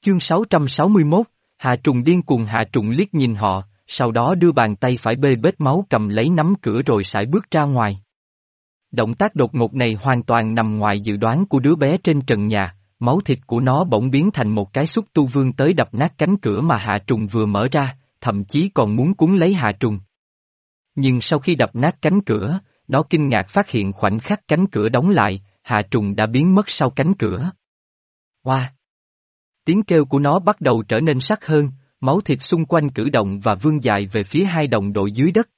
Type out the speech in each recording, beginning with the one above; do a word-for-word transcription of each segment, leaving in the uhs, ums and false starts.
Chương sáu trăm sáu mươi mốt, Hạ Trùng điên cuồng. Hạ Trùng liếc nhìn họ, sau đó đưa bàn tay phải bê bết máu cầm lấy nắm cửa rồi sải bước ra ngoài. Động tác đột ngột này hoàn toàn nằm ngoài dự đoán của đứa bé trên trần nhà, máu thịt của nó bỗng biến thành một cái xúc tu vươn tới đập nát cánh cửa mà Hạ Trùng vừa mở ra, thậm chí còn muốn cuốn lấy Hạ Trùng. Nhưng sau khi đập nát cánh cửa, nó kinh ngạc phát hiện khoảnh khắc cánh cửa đóng lại, Hạ Trùng đã biến mất sau cánh cửa. Hoa! Wow. Tiếng kêu của nó bắt đầu trở nên sắc hơn, máu thịt xung quanh cử động và vươn dài về phía hai đồng đội dưới đất.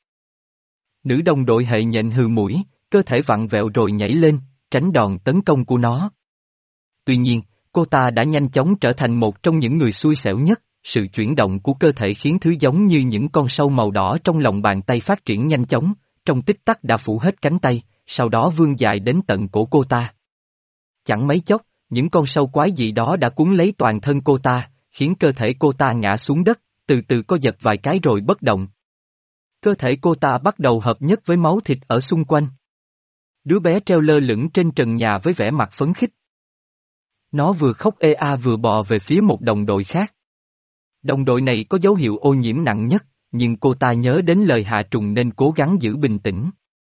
Nữ đồng đội hệ nhện hừ mũi, cơ thể vặn vẹo rồi nhảy lên, tránh đòn tấn công của nó. Tuy nhiên, cô ta đã nhanh chóng trở thành một trong những người xui xẻo nhất, sự chuyển động của cơ thể khiến thứ giống như những con sâu màu đỏ trong lòng bàn tay phát triển nhanh chóng, trong tích tắc đã phủ hết cánh tay, sau đó vươn dài đến tận cổ cô ta. Chẳng mấy chốc, những con sâu quái dị đó đã cuốn lấy toàn thân cô ta, khiến cơ thể cô ta ngã xuống đất, từ từ co giật vài cái rồi bất động. Cơ thể cô ta bắt đầu hợp nhất với máu thịt ở xung quanh. Đứa bé treo lơ lửng trên trần nhà với vẻ mặt phấn khích. Nó vừa khóc ê a vừa bò về phía một đồng đội khác. Đồng đội này có dấu hiệu ô nhiễm nặng nhất, nhưng cô ta nhớ đến lời Hạ Trùng nên cố gắng giữ bình tĩnh.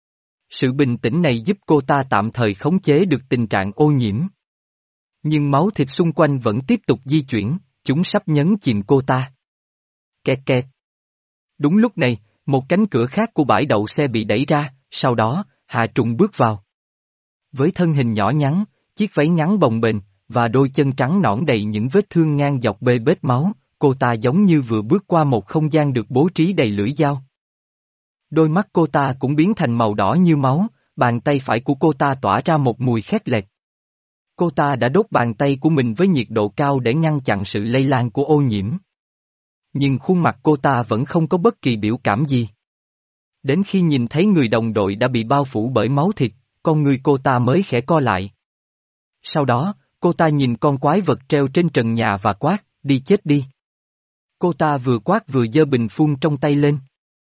Sự bình tĩnh này giúp cô ta tạm thời khống chế được tình trạng ô nhiễm. Nhưng máu thịt xung quanh vẫn tiếp tục di chuyển, chúng sắp nhấn chìm cô ta. Kẹt kẹt. Đúng lúc này, một cánh cửa khác của bãi đậu xe bị đẩy ra, sau đó, Hạ Trùng bước vào. Với thân hình nhỏ nhắn, chiếc váy ngắn bồng bềnh, và đôi chân trắng nõn đầy những vết thương ngang dọc bê bết máu, cô ta giống như vừa bước qua một không gian được bố trí đầy lưỡi dao. Đôi mắt cô ta cũng biến thành màu đỏ như máu, bàn tay phải của cô ta tỏa ra một mùi khét lẹt. Cô ta đã đốt bàn tay của mình với nhiệt độ cao để ngăn chặn sự lây lan của ô nhiễm. Nhưng khuôn mặt cô ta vẫn không có bất kỳ biểu cảm gì. Đến khi nhìn thấy người đồng đội đã bị bao phủ bởi máu thịt, con người cô ta mới khẽ co lại. Sau đó, cô ta nhìn con quái vật treo trên trần nhà và quát, đi chết đi. Cô ta vừa quát vừa giơ bình phun trong tay lên.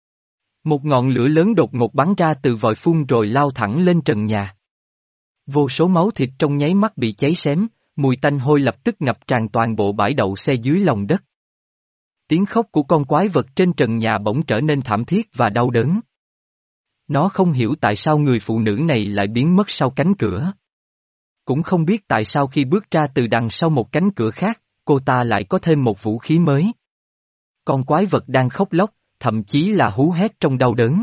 Một ngọn lửa lớn đột ngột bắn ra từ vòi phun rồi lao thẳng lên trần nhà. Vô số máu thịt trong nháy mắt bị cháy xém, mùi tanh hôi lập tức ngập tràn toàn bộ bãi đậu xe dưới lòng đất. Tiếng khóc của con quái vật trên trần nhà bỗng trở nên thảm thiết và đau đớn. Nó không hiểu tại sao người phụ nữ này lại biến mất sau cánh cửa. Cũng không biết tại sao khi bước ra từ đằng sau một cánh cửa khác, cô ta lại có thêm một vũ khí mới. Con quái vật đang khóc lóc, thậm chí là hú hét trong đau đớn.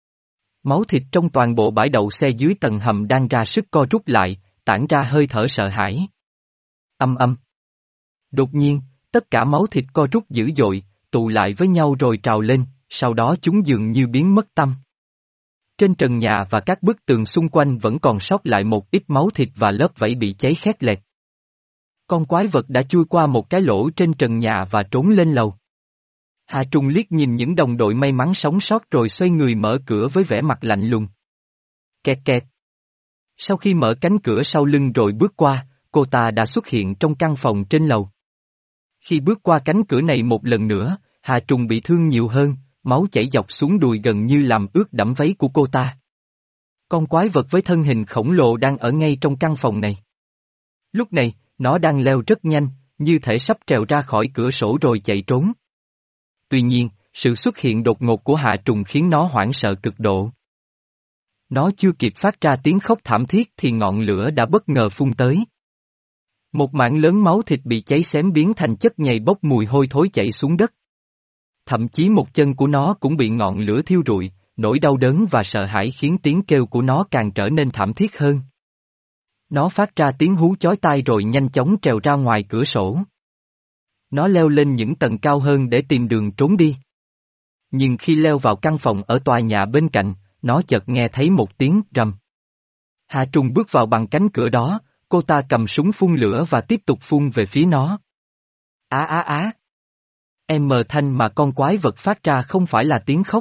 Máu thịt trong toàn bộ bãi đậu xe dưới tầng hầm đang ra sức co rút lại, tản ra hơi thở sợ hãi. Âm âm. Đột nhiên, tất cả máu thịt co rút dữ dội, tụ lại với nhau rồi trào lên, sau đó chúng dường như biến mất tăm. Trên trần nhà và các bức tường xung quanh vẫn còn sót lại một ít máu thịt và lớp vảy bị cháy khét lẹt. Con quái vật đã chui qua một cái lỗ trên trần nhà và trốn lên lầu. Hạ Trùng liếc nhìn những đồng đội may mắn sống sót rồi xoay người mở cửa với vẻ mặt lạnh lùng. Kẹt kẹt. Sau khi mở cánh cửa sau lưng rồi bước qua, cô ta đã xuất hiện trong căn phòng trên lầu. Khi bước qua cánh cửa này một lần nữa, Hạ Trùng bị thương nhiều hơn, máu chảy dọc xuống đùi gần như làm ướt đẫm váy của cô ta. Con quái vật với thân hình khổng lồ đang ở ngay trong căn phòng này. Lúc này, nó đang leo rất nhanh, như thể sắp trèo ra khỏi cửa sổ rồi chạy trốn. Tuy nhiên, sự xuất hiện đột ngột của Hạ Trùng khiến nó hoảng sợ cực độ. Nó chưa kịp phát ra tiếng khóc thảm thiết thì ngọn lửa đã bất ngờ phun tới. Một mảng lớn máu thịt bị cháy xém biến thành chất nhầy bốc mùi hôi thối chảy xuống đất. Thậm chí một chân của nó cũng bị ngọn lửa thiêu rụi, nỗi đau đớn và sợ hãi khiến tiếng kêu của nó càng trở nên thảm thiết hơn. Nó phát ra tiếng hú chói tai rồi nhanh chóng trèo ra ngoài cửa sổ. Nó leo lên những tầng cao hơn để tìm đường trốn đi. Nhưng khi leo vào căn phòng ở tòa nhà bên cạnh, nó chợt nghe thấy một tiếng rầm. Hạ Trùng bước vào bằng cánh cửa đó, cô ta cầm súng phun lửa và tiếp tục phun về phía nó. Á á á. Em mờ thanh mà con quái vật phát ra không phải là tiếng khóc,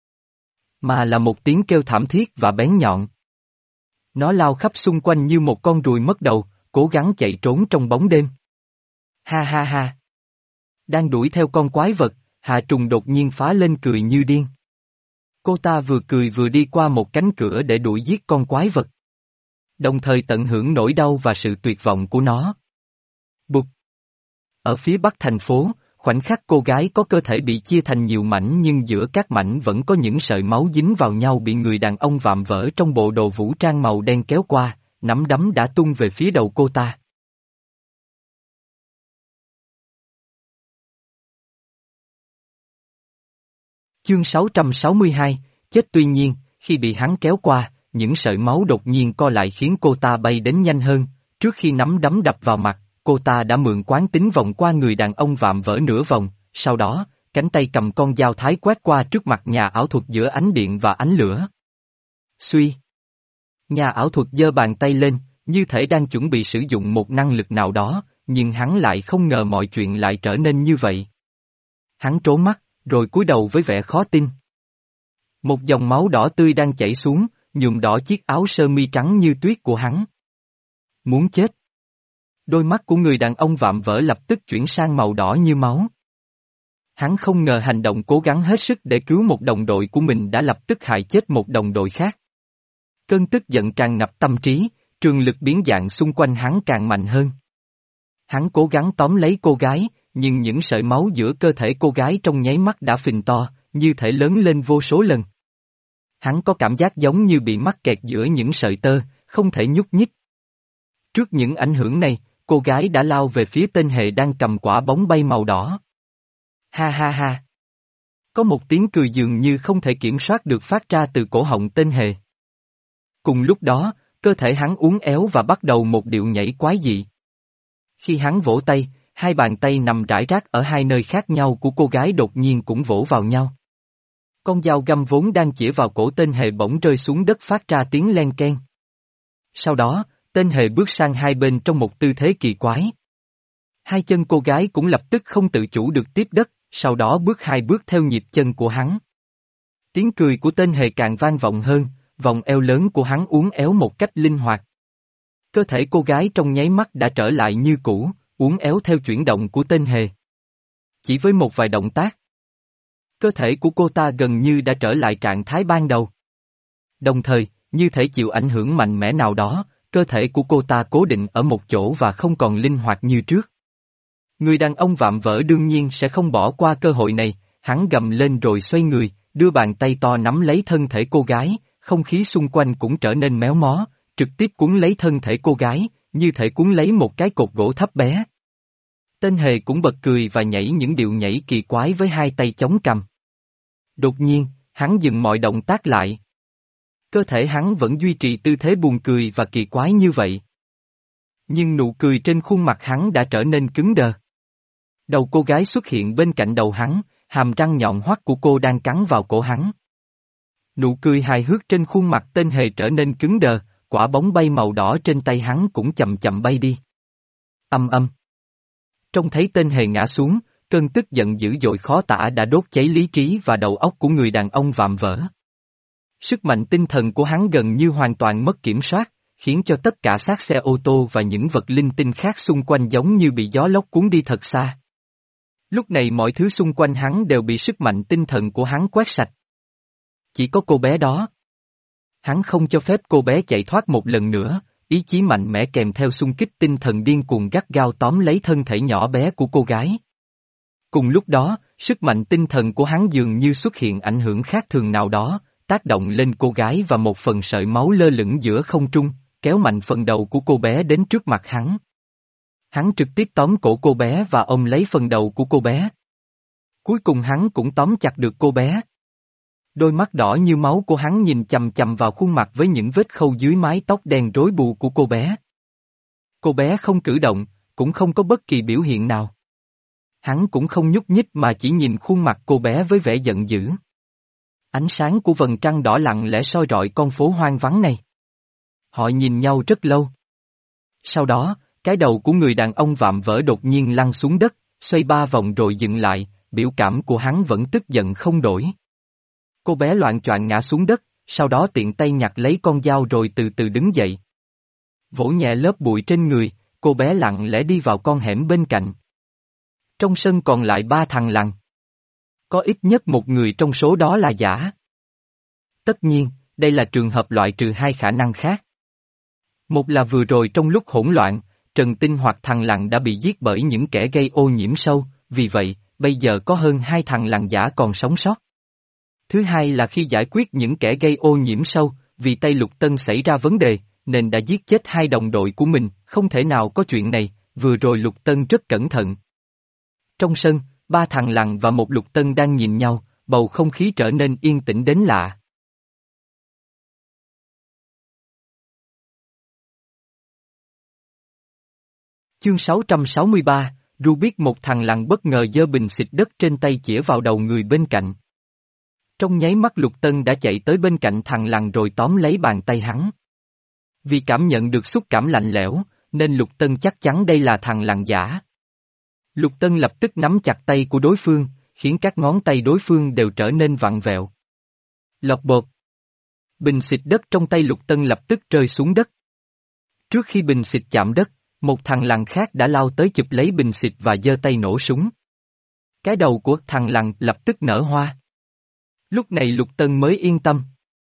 mà là một tiếng kêu thảm thiết và bén nhọn. Nó lao khắp xung quanh như một con ruồi mất đầu, cố gắng chạy trốn trong bóng đêm. Ha ha ha. Đang đuổi theo con quái vật, Hạ Trùng đột nhiên phá lên cười như điên. Cô ta vừa cười vừa đi qua một cánh cửa để đuổi giết con quái vật. Đồng thời tận hưởng nỗi đau và sự tuyệt vọng của nó. Bụp. Ở phía bắc thành phố, khoảnh khắc cô gái có cơ thể bị chia thành nhiều mảnh nhưng giữa các mảnh vẫn có những sợi máu dính vào nhau bị người đàn ông vạm vỡ trong bộ đồ vũ trang màu đen kéo qua, nắm đấm đã tung về phía đầu cô ta. Chương sáu trăm sáu mươi hai, chết tuy nhiên, khi bị hắn kéo qua, những sợi máu đột nhiên co lại khiến cô ta bay đến nhanh hơn, trước khi nắm đấm đập vào mặt, cô ta đã mượn quán tính vòng qua người đàn ông vạm vỡ nửa vòng, sau đó, cánh tay cầm con dao thái quét qua trước mặt nhà ảo thuật giữa ánh điện và ánh lửa. Suy! Nhà ảo thuật giơ bàn tay lên, như thể đang chuẩn bị sử dụng một năng lực nào đó, nhưng hắn lại không ngờ mọi chuyện lại trở nên như vậy. Hắn trố mắt, rồi cúi đầu với vẻ khó tin. Một dòng máu đỏ tươi đang chảy xuống, nhuộm đỏ chiếc áo sơ mi trắng như tuyết của hắn. Muốn chết. Đôi mắt của người đàn ông vạm vỡ lập tức chuyển sang màu đỏ như máu. Hắn không ngờ hành động cố gắng hết sức để cứu một đồng đội của mình đã lập tức hại chết một đồng đội khác. Cơn tức giận tràn ngập tâm trí, trường lực biến dạng xung quanh hắn càng mạnh hơn. Hắn cố gắng tóm lấy cô gái, nhưng những sợi máu giữa cơ thể cô gái trong nháy mắt đã phình to, như thể lớn lên vô số lần. Hắn có cảm giác giống như bị mắc kẹt giữa những sợi tơ, không thể nhúc nhích. Trước những ảnh hưởng này, cô gái đã lao về phía tên hề đang cầm quả bóng bay màu đỏ. Ha ha ha! Có một tiếng cười dường như không thể kiểm soát được phát ra từ cổ họng tên hề. Cùng lúc đó, cơ thể hắn uốn éo và bắt đầu một điệu nhảy quái dị. Khi hắn vỗ tay, hai bàn tay nằm rải rác ở hai nơi khác nhau của cô gái đột nhiên cũng vỗ vào nhau. Con dao găm vốn đang chĩa vào cổ tên hề bỗng rơi xuống đất phát ra tiếng len keng. Sau đó, tên hề bước sang hai bên trong một tư thế kỳ quái. Hai chân cô gái cũng lập tức không tự chủ được tiếp đất, sau đó bước hai bước theo nhịp chân của hắn. Tiếng cười của tên hề càng vang vọng hơn, vòng eo lớn của hắn uốn éo một cách linh hoạt. Cơ thể cô gái trong nháy mắt đã trở lại như cũ, uốn éo theo chuyển động của tên hề. Chỉ với một vài động tác, cơ thể của cô ta gần như đã trở lại trạng thái ban đầu. Đồng thời, như thể chịu ảnh hưởng mạnh mẽ nào đó, cơ thể của cô ta cố định ở một chỗ và không còn linh hoạt như trước. Người đàn ông vạm vỡ đương nhiên sẽ không bỏ qua cơ hội này, hắn gầm lên rồi xoay người, đưa bàn tay to nắm lấy thân thể cô gái, không khí xung quanh cũng trở nên méo mó, trực tiếp cuốn lấy thân thể cô gái, như thể cuốn lấy một cái cột gỗ thấp bé. Tên hề cũng bật cười và nhảy những điệu nhảy kỳ quái với hai tay chống cằm. Đột nhiên, hắn dừng mọi động tác lại. Cơ thể hắn vẫn duy trì tư thế buồn cười và kỳ quái như vậy. Nhưng nụ cười trên khuôn mặt hắn đã trở nên cứng đờ. Đầu cô gái xuất hiện bên cạnh đầu hắn, hàm răng nhọn hoắt của cô đang cắn vào cổ hắn. Nụ cười hài hước trên khuôn mặt tên hề trở nên cứng đờ, quả bóng bay màu đỏ trên tay hắn cũng chậm chậm bay đi. Âm âm. Trông thấy tên hề ngã xuống, cơn tức giận dữ dội khó tả đã đốt cháy lý trí và đầu óc của người đàn ông vạm vỡ. Sức mạnh tinh thần của hắn gần như hoàn toàn mất kiểm soát, khiến cho tất cả xác xe ô tô và những vật linh tinh khác xung quanh giống như bị gió lốc cuốn đi thật xa. Lúc này mọi thứ xung quanh hắn đều bị sức mạnh tinh thần của hắn quét sạch. Chỉ có cô bé đó. Hắn không cho phép cô bé chạy thoát một lần nữa, ý chí mạnh mẽ kèm theo xung kích tinh thần điên cuồng gắt gao tóm lấy thân thể nhỏ bé của cô gái. Cùng lúc đó, sức mạnh tinh thần của hắn dường như xuất hiện ảnh hưởng khác thường nào đó, tác động lên cô gái và một phần sợi máu lơ lửng giữa không trung, kéo mạnh phần đầu của cô bé đến trước mặt hắn. Hắn trực tiếp tóm cổ cô bé và ôm lấy phần đầu của cô bé. Cuối cùng hắn cũng tóm chặt được cô bé. Đôi mắt đỏ như máu của hắn nhìn chằm chằm vào khuôn mặt với những vết khâu dưới mái tóc đen rối bù của cô bé. Cô bé không cử động, cũng không có bất kỳ biểu hiện nào. Hắn cũng không nhúc nhích mà chỉ nhìn khuôn mặt cô bé với vẻ giận dữ. Ánh sáng của vầng trăng đỏ lặng lẽ soi rọi con phố hoang vắng này. Họ nhìn nhau rất lâu. Sau đó, cái đầu của người đàn ông vạm vỡ đột nhiên lăn xuống đất, xoay ba vòng rồi dừng lại, biểu cảm của hắn vẫn tức giận không đổi. Cô bé loạng choạng ngã xuống đất, sau đó tiện tay nhặt lấy con dao rồi từ từ đứng dậy. Vỗ nhẹ lớp bụi trên người, cô bé lặng lẽ đi vào con hẻm bên cạnh. Trong sân còn lại ba thằng lằn. Có ít nhất một người trong số đó là giả. Tất nhiên, đây là trường hợp loại trừ hai khả năng khác. Một là vừa rồi trong lúc hỗn loạn, Trần Tinh hoặc thằng Lằn đã bị giết bởi những kẻ gây ô nhiễm sâu, vì vậy, bây giờ có hơn hai thằng Lằn giả còn sống sót. Thứ hai là khi giải quyết những kẻ gây ô nhiễm sâu, vì tay Lục Tân xảy ra vấn đề, nên đã giết chết hai đồng đội của mình, không thể nào có chuyện này, vừa rồi Lục Tân rất cẩn thận. Trong sân, ba thằng Lằn và một Lục Tân đang nhìn nhau, bầu không khí trở nên yên tĩnh đến lạ. Chương sáu trăm sáu mươi ba, Rubik. Một thằng Lằn bất ngờ giơ bình xịt đất trên tay chĩa vào đầu người bên cạnh. Trong nháy mắt Lục Tân đã chạy tới bên cạnh thằng Lằn rồi tóm lấy bàn tay hắn. Vì cảm nhận được xúc cảm lạnh lẽo, nên Lục Tân chắc chắn đây là thằng Lằn giả. Lục Tân lập tức nắm chặt tay của đối phương, khiến các ngón tay đối phương đều trở nên vặn vẹo. Lộc bộp. Bình xịt đất trong tay Lục Tân lập tức rơi xuống đất. Trước khi bình xịt chạm đất, một thằng Lằn khác đã lao tới chụp lấy bình xịt và giơ tay nổ súng. Cái đầu của thằng Lằn lập tức nở hoa. Lúc này Lục Tân mới yên tâm.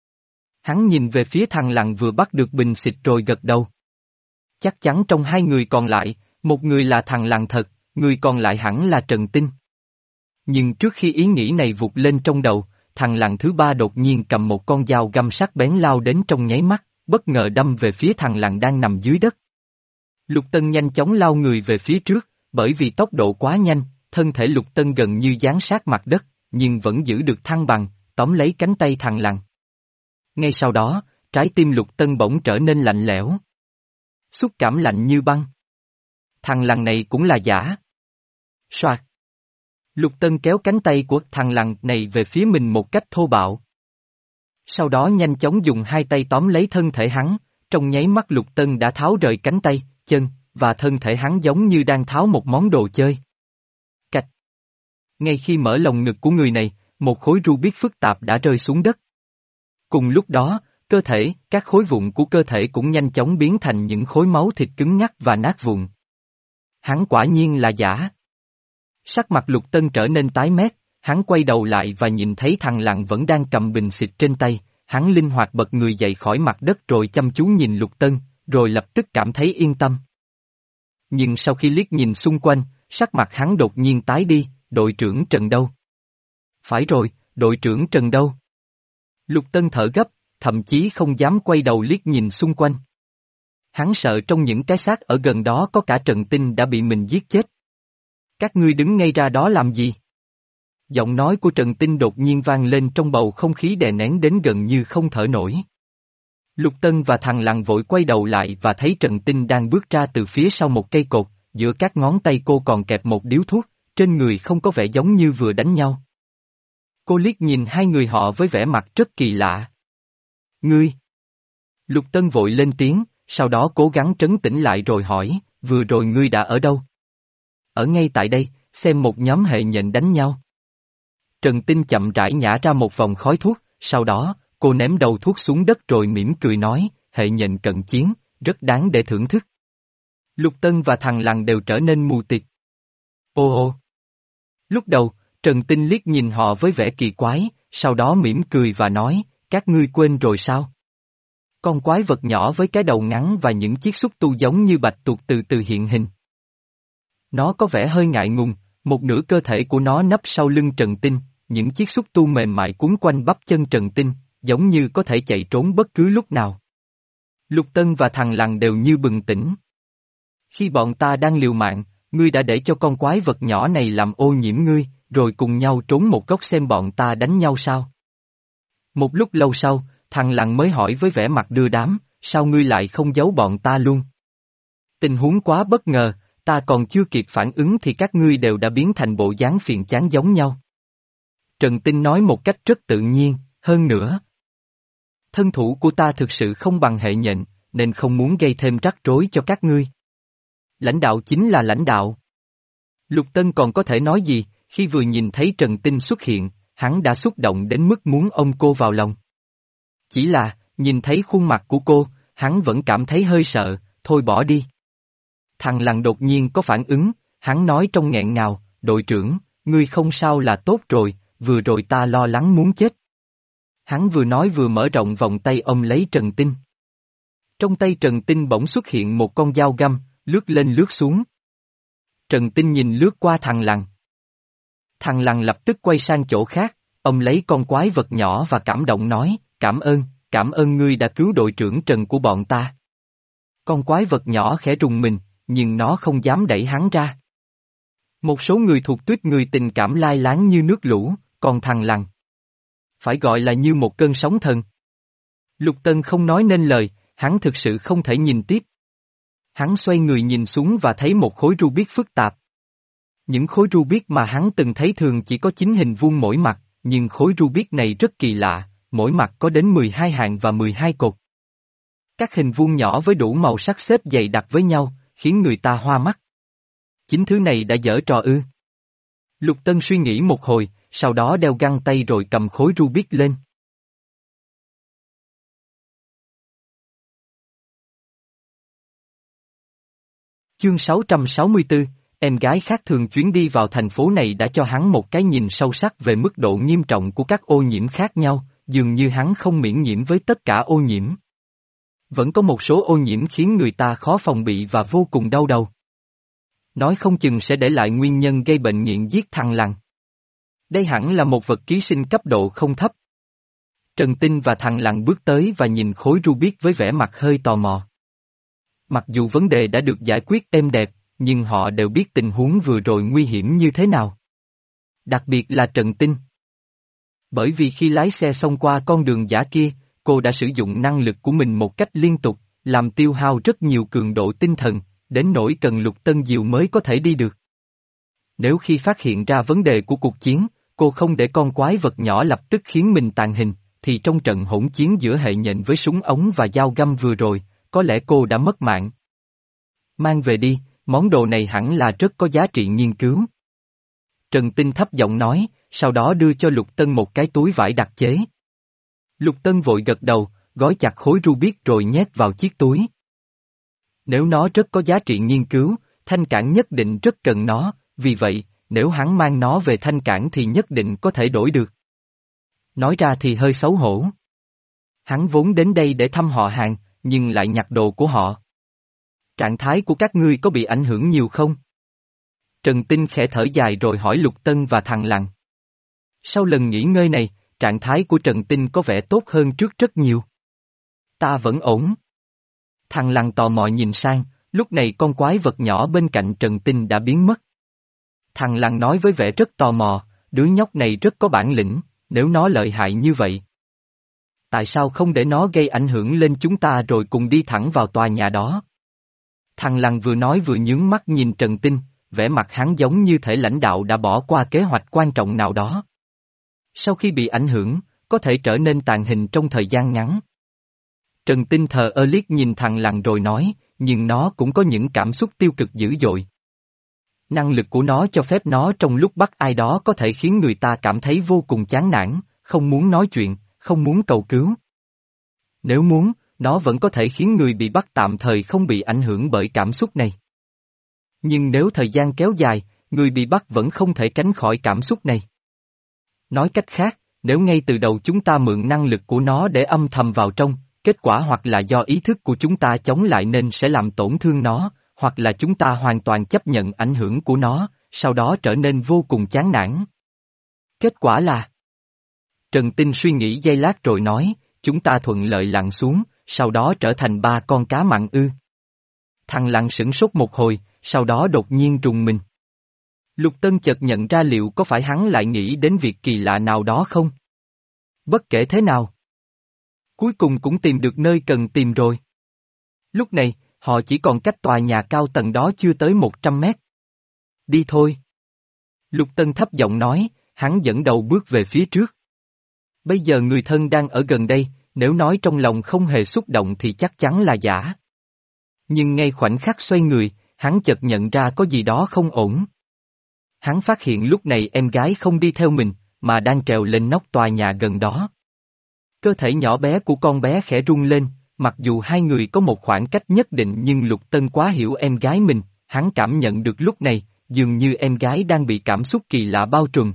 Hắn nhìn về phía thằng Lằn vừa bắt được bình xịt rồi gật đầu. Chắc chắn trong hai người còn lại, một người là thằng Lằn thật, người còn lại hẳn là Trần Tinh. Nhưng trước khi ý nghĩ này vụt lên trong đầu, thằng Lằn thứ ba đột nhiên cầm một con dao găm sắc bén lao đến trong nháy mắt, bất ngờ đâm về phía thằng Lằn đang nằm dưới đất. Lục Tân nhanh chóng lao người về phía trước, bởi vì tốc độ quá nhanh, thân thể Lục Tân gần như dán sát mặt đất, nhưng vẫn giữ được thăng bằng, tóm lấy cánh tay thằng Lằn. Ngay sau đó, trái tim Lục Tân bỗng trở nên lạnh lẽo. Xúc cảm lạnh như băng. Thằng Lằn này cũng là giả. Soạt. Lục Tân kéo cánh tay của thằng Lằn này về phía mình một cách thô bạo. Sau đó nhanh chóng dùng hai tay tóm lấy thân thể hắn, trong nháy mắt Lục Tân đã tháo rời cánh tay, chân, và thân thể hắn giống như đang tháo một món đồ chơi. Cạch. Ngay khi mở lồng ngực của người này, một khối Rubik phức tạp đã rơi xuống đất. Cùng lúc đó, cơ thể, các khối vụn của cơ thể cũng nhanh chóng biến thành những khối máu thịt cứng nhắc và nát vụn. Hắn quả nhiên là giả. Sắc mặt Lục Tân trở nên tái mét, hắn quay đầu lại và nhìn thấy thằng Lằn vẫn đang cầm bình xịt trên tay, hắn linh hoạt bật người dậy khỏi mặt đất rồi chăm chú nhìn Lục Tân, rồi lập tức cảm thấy yên tâm. Nhưng sau khi liếc nhìn xung quanh, sắc mặt hắn đột nhiên tái đi, đội trưởng Trần đâu? Phải rồi, đội trưởng Trần đâu? Lục Tân thở gấp, thậm chí không dám quay đầu liếc nhìn xung quanh. Hắn sợ trong những cái xác ở gần đó có cả Trần Tinh đã bị mình giết chết. Các ngươi đứng ngay ra đó làm gì? Giọng nói của Trần Tinh đột nhiên vang lên trong bầu không khí đè nén đến gần như không thở nổi. Lục Tân và thằng Lằn vội quay đầu lại và thấy Trần Tinh đang bước ra từ phía sau một cây cột, giữa các ngón tay cô còn kẹp một điếu thuốc, trên người không có vẻ giống như vừa đánh nhau. Cô liếc nhìn hai người họ với vẻ mặt rất kỳ lạ. Ngươi! Lục Tân vội lên tiếng, sau đó cố gắng trấn tĩnh lại rồi hỏi, vừa rồi ngươi đã ở đâu? Ở ngay tại đây, xem một nhóm hệ nhện đánh nhau. Trần Tinh chậm rãi nhả ra một vòng khói thuốc, sau đó, cô ném đầu thuốc xuống đất rồi mỉm cười nói, hệ nhện cận chiến, rất đáng để thưởng thức. Lục Tân và thằng Lằn đều trở nên mù tịt. Ô ô! Lúc đầu, Trần Tinh liếc nhìn họ với vẻ kỳ quái, sau đó mỉm cười và nói, các ngươi quên rồi sao? Con quái vật nhỏ với cái đầu ngắn và những chiếc xúc tu giống như bạch tuộc từ từ hiện hình. Nó có vẻ hơi ngại ngùng, một nửa cơ thể của nó nấp sau lưng Trần Tinh, những chiếc xúc tu mềm mại quấn quanh bắp chân Trần Tinh, giống như có thể chạy trốn bất cứ lúc nào. Lục Tân và thằng Lằn đều như bừng tỉnh. Khi bọn ta đang liều mạng, ngươi đã để cho con quái vật nhỏ này làm ô nhiễm ngươi, rồi cùng nhau trốn một góc xem bọn ta đánh nhau sao? Một lúc lâu sau, thằng Lằn mới hỏi với vẻ mặt đưa đám, sao ngươi lại không giấu bọn ta luôn? Tình huống quá bất ngờ, ta còn chưa kịp phản ứng thì các ngươi đều đã biến thành bộ dáng phiền chán giống nhau. Trần Tinh nói một cách rất tự nhiên, hơn nữa. Thân thủ của ta thực sự không bằng hệ nhện, nên không muốn gây thêm rắc rối cho các ngươi. Lãnh đạo chính là lãnh đạo. Lục Tân còn có thể nói gì, khi vừa nhìn thấy Trần Tinh xuất hiện, hắn đã xúc động đến mức muốn ôm cô vào lòng. Chỉ là, nhìn thấy khuôn mặt của cô, hắn vẫn cảm thấy hơi sợ, thôi bỏ đi. Thằng Lằn đột nhiên có phản ứng, hắn nói trong nghẹn ngào, đội trưởng, ngươi không sao là tốt rồi, vừa rồi ta lo lắng muốn chết. Hắn vừa nói vừa mở rộng vòng tay ôm lấy Trần Tinh. Trong tay Trần Tinh bỗng xuất hiện một con dao găm, lướt lên lướt xuống. Trần Tinh nhìn lướt qua thằng Lằn. Thằng Lằn lập tức quay sang chỗ khác, ông lấy con quái vật nhỏ và cảm động nói, cảm ơn, cảm ơn ngươi đã cứu đội trưởng Trần của bọn ta. Con quái vật nhỏ khẽ rùng mình, nhưng nó không dám đẩy hắn ra. Một số người thuộc tuýp người tình cảm lai láng như nước lũ, còn thằng Lằn phải gọi là như một cơn sóng thần. Lục Tân không nói nên lời, hắn thực sự không thể nhìn tiếp. Hắn xoay người nhìn xuống và thấy một khối Rubik phức tạp. Những khối Rubik mà hắn từng thấy thường chỉ có chín hình vuông mỗi mặt, nhưng khối Rubik này rất kỳ lạ, mỗi mặt có đến mười hai hàng và mười hai cột. Các hình vuông nhỏ với đủ màu sắc xếp dày đặc với nhau, khiến người ta hoa mắt. Chính thứ này đã dở trò ư? Lục Tân suy nghĩ một hồi, sau đó đeo găng tay rồi cầm khối Rubik lên. Chương sáu trăm sáu mươi tư, em gái khác thường chuyến đi vào thành phố này đã cho hắn một cái nhìn sâu sắc về mức độ nghiêm trọng của các ô nhiễm khác nhau, dường như hắn không miễn nhiễm với tất cả ô nhiễm. Vẫn có một số ô nhiễm khiến người ta khó phòng bị và vô cùng đau đầu. Nói không chừng sẽ để lại nguyên nhân gây bệnh nghiện giết thằng Lằn. Đây hẳn là một vật ký sinh cấp độ không thấp. Trần Tinh và thằng Lằn bước tới và nhìn khối Rubik với vẻ mặt hơi tò mò. Mặc dù vấn đề đã được giải quyết êm đẹp, nhưng họ đều biết tình huống vừa rồi nguy hiểm như thế nào. Đặc biệt là Trần Tinh. Bởi vì khi lái xe xông qua con đường giả kia, cô đã sử dụng năng lực của mình một cách liên tục, làm tiêu hao rất nhiều cường độ tinh thần, đến nỗi cần Lục Tân Diệu mới có thể đi được. Nếu khi phát hiện ra vấn đề của cuộc chiến, cô không để con quái vật nhỏ lập tức khiến mình tàn hình, thì trong trận hỗn chiến giữa hệ nhện với súng ống và dao găm vừa rồi, có lẽ cô đã mất mạng. Mang về đi, món đồ này hẳn là rất có giá trị nghiên cứu. Trần Tinh thấp giọng nói, sau đó đưa cho Lục Tân một cái túi vải đặc chế. Lục Tân vội gật đầu, gói chặt khối Rubik rồi nhét vào chiếc túi. Nếu nó rất có giá trị nghiên cứu, Thanh Cảng nhất định rất cần nó, vì vậy, nếu hắn mang nó về Thanh Cảng thì nhất định có thể đổi được. Nói ra thì hơi xấu hổ. Hắn vốn đến đây để thăm họ hàng, nhưng lại nhặt đồ của họ. Trạng thái của các ngươi có bị ảnh hưởng nhiều không? Trần Tinh khẽ thở dài rồi hỏi Lục Tân và thằng Lằn. Sau lần nghỉ ngơi này, trạng thái của Trần Tinh có vẻ tốt hơn trước rất nhiều. Ta vẫn ổn. Thằng Lằn tò mò nhìn sang, lúc này con quái vật nhỏ bên cạnh Trần Tinh đã biến mất. Thằng Lằn nói với vẻ rất tò mò, đứa nhóc này rất có bản lĩnh, nếu nó lợi hại như vậy. Tại sao không để nó gây ảnh hưởng lên chúng ta rồi cùng đi thẳng vào tòa nhà đó? Thằng Lằn vừa nói vừa nhướng mắt nhìn Trần Tinh, vẻ mặt hắn giống như thể lãnh đạo đã bỏ qua kế hoạch quan trọng nào đó. Sau khi bị ảnh hưởng, có thể trở nên tàn hình trong thời gian ngắn. Trần Tinh thờ ơ liếc nhìn thằng Lằn rồi nói, nhưng nó cũng có những cảm xúc tiêu cực dữ dội. Năng lực của nó cho phép nó trong lúc bắt ai đó có thể khiến người ta cảm thấy vô cùng chán nản, không muốn nói chuyện, không muốn cầu cứu. Nếu muốn, nó vẫn có thể khiến người bị bắt tạm thời không bị ảnh hưởng bởi cảm xúc này. Nhưng nếu thời gian kéo dài, người bị bắt vẫn không thể tránh khỏi cảm xúc này. Nói cách khác, nếu ngay từ đầu chúng ta mượn năng lực của nó để âm thầm vào trong, kết quả hoặc là do ý thức của chúng ta chống lại nên sẽ làm tổn thương nó, hoặc là chúng ta hoàn toàn chấp nhận ảnh hưởng của nó, sau đó trở nên vô cùng chán nản. Kết quả là... Trần Tinh suy nghĩ giây lát rồi nói, chúng ta thuận lợi lặn xuống, sau đó trở thành ba con cá mặn ư. Thằng Lặn sửng sốt một hồi, sau đó đột nhiên rùng mình. Lục Tân chợt nhận ra liệu có phải hắn lại nghĩ đến việc kỳ lạ nào đó không? Bất kể thế nào. Cuối cùng cũng tìm được nơi cần tìm rồi. Lúc này, họ chỉ còn cách tòa nhà cao tầng đó chưa tới một trăm mét. Đi thôi. Lục Tân thấp giọng nói, hắn dẫn đầu bước về phía trước. Bây giờ người thân đang ở gần đây, nếu nói trong lòng không hề xúc động thì chắc chắn là giả. Nhưng ngay khoảnh khắc xoay người, hắn chợt nhận ra có gì đó không ổn. Hắn phát hiện lúc này em gái không đi theo mình, mà đang trèo lên nóc tòa nhà gần đó. Cơ thể nhỏ bé của con bé khẽ rung lên, mặc dù hai người có một khoảng cách nhất định nhưng Lục Tân quá hiểu em gái mình, hắn cảm nhận được lúc này, dường như em gái đang bị cảm xúc kỳ lạ bao trùm.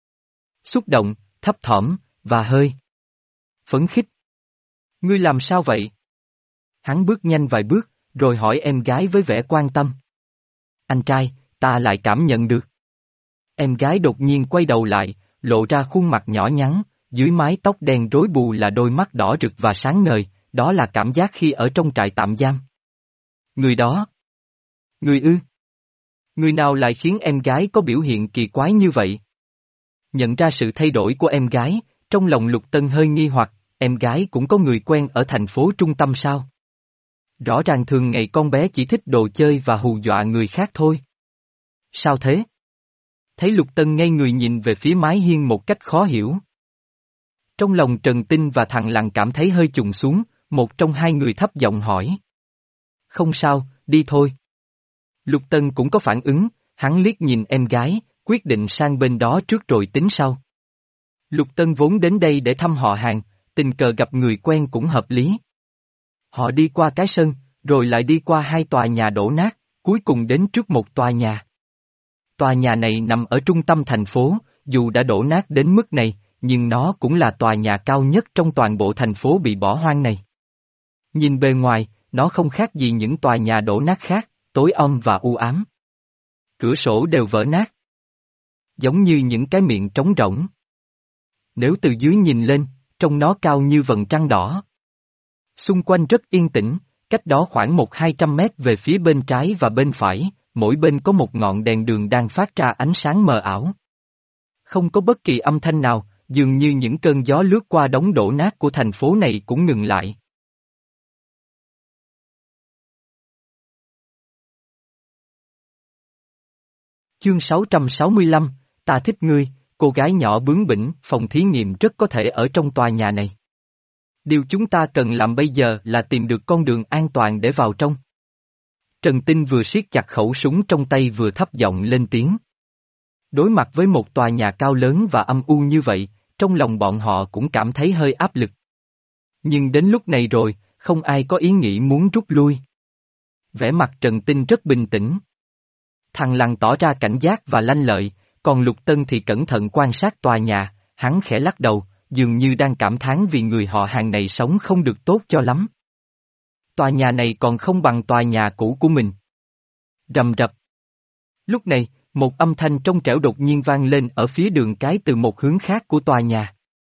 Xúc động, thấp thỏm, và hơi phấn khích. Ngươi làm sao vậy? Hắn bước nhanh vài bước, rồi hỏi em gái với vẻ quan tâm. Anh trai, ta lại cảm nhận được. Em gái đột nhiên quay đầu lại, lộ ra khuôn mặt nhỏ nhắn, dưới mái tóc đen rối bù là đôi mắt đỏ rực và sáng ngời, đó là cảm giác khi ở trong trại tạm giam. Người đó. Người ư? Người nào lại khiến em gái có biểu hiện kỳ quái như vậy? Nhận ra sự thay đổi của em gái, trong lòng Lục Tân hơi nghi hoặc, em gái cũng có người quen ở thành phố trung tâm sao? Rõ ràng thường ngày con bé chỉ thích đồ chơi và hù dọa người khác thôi. Sao thế? Thấy Lục Tân ngây người nhìn về phía mái hiên một cách khó hiểu. Trong lòng Trần Tinh và thằng Lằn cảm thấy hơi trùng xuống, một trong hai người thấp giọng hỏi. Không sao, đi thôi. Lục Tân cũng có phản ứng, hắn liếc nhìn em gái, quyết định sang bên đó trước rồi tính sau. Lục Tân vốn đến đây để thăm họ hàng, tình cờ gặp người quen cũng hợp lý. Họ đi qua cái sân, rồi lại đi qua hai tòa nhà đổ nát, cuối cùng đến trước một tòa nhà. Tòa nhà này nằm ở trung tâm thành phố, dù đã đổ nát đến mức này, nhưng nó cũng là tòa nhà cao nhất trong toàn bộ thành phố bị bỏ hoang này. Nhìn bề ngoài, nó không khác gì những tòa nhà đổ nát khác, tối om và u ám. Cửa sổ đều vỡ nát. Giống như những cái miệng trống rỗng. Nếu từ dưới nhìn lên, trông nó cao như vầng trăng đỏ. Xung quanh rất yên tĩnh, cách đó khoảng một hai trăm mét về phía bên trái và bên phải, mỗi bên có một ngọn đèn đường đang phát ra ánh sáng mờ ảo. Không có bất kỳ âm thanh nào, dường như những cơn gió lướt qua đống đổ nát của thành phố này cũng ngừng lại. Chương sáu trăm sáu mươi lăm, ta thích ngươi, cô gái nhỏ bướng bỉnh, phòng thí nghiệm rất có thể ở trong tòa nhà này. Điều chúng ta cần làm bây giờ là tìm được con đường an toàn để vào trong. Trần Tinh vừa siết chặt khẩu súng trong tay vừa thấp giọng lên tiếng. Đối mặt với một tòa nhà cao lớn và âm u như vậy, trong lòng bọn họ cũng cảm thấy hơi áp lực. Nhưng đến lúc này rồi, không ai có ý nghĩ muốn rút lui. Vẻ mặt Trần Tinh rất bình tĩnh. Thằng Lằn tỏ ra cảnh giác và lanh lợi, còn Lục Tân thì cẩn thận quan sát tòa nhà, hắn khẽ lắc đầu, dường như đang cảm thán vì người họ hàng này sống không được tốt cho lắm. Tòa nhà này còn không bằng tòa nhà cũ của mình. Rầm rập. Lúc này, một âm thanh trong trẻo đột nhiên vang lên ở phía đường cái từ một hướng khác của tòa nhà.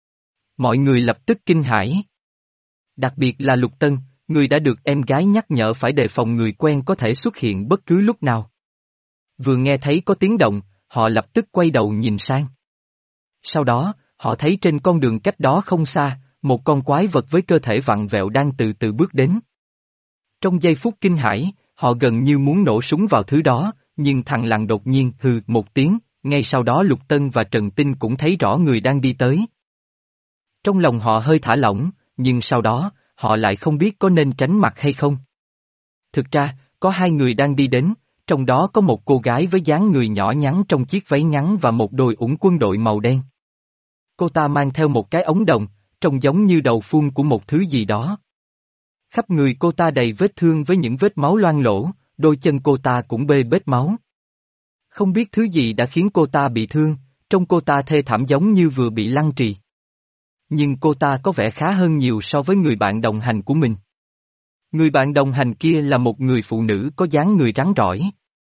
Mọi người lập tức kinh hãi. Đặc biệt là Lục Tân, người đã được em gái nhắc nhở phải đề phòng người quen có thể xuất hiện bất cứ lúc nào. Vừa nghe thấy có tiếng động, họ lập tức quay đầu nhìn sang. Sau đó, họ thấy trên con đường cách đó không xa, một con quái vật với cơ thể vặn vẹo đang từ từ bước đến. Trong giây phút kinh hãi, họ gần như muốn nổ súng vào thứ đó, nhưng thằng Lằn đột nhiên hừ một tiếng, ngay sau đó Lục Tân và Trần Tinh cũng thấy rõ người đang đi tới. Trong lòng họ hơi thả lỏng, nhưng sau đó, họ lại không biết có nên tránh mặt hay không. Thực ra, có hai người đang đi đến, trong đó có một cô gái với dáng người nhỏ nhắn trong chiếc váy ngắn và một đôi ủng quân đội màu đen. Cô ta mang theo một cái ống đồng, trông giống như đầu phun của một thứ gì đó. Khắp người cô ta đầy vết thương với những vết máu loang lỗ, đôi chân cô ta cũng bê bết máu. Không biết thứ gì đã khiến cô ta bị thương, trông cô ta thê thảm giống như vừa bị lăng trì. Nhưng cô ta có vẻ khá hơn nhiều so với người bạn đồng hành của mình. Người bạn đồng hành kia là một người phụ nữ có dáng người rắn rỏi.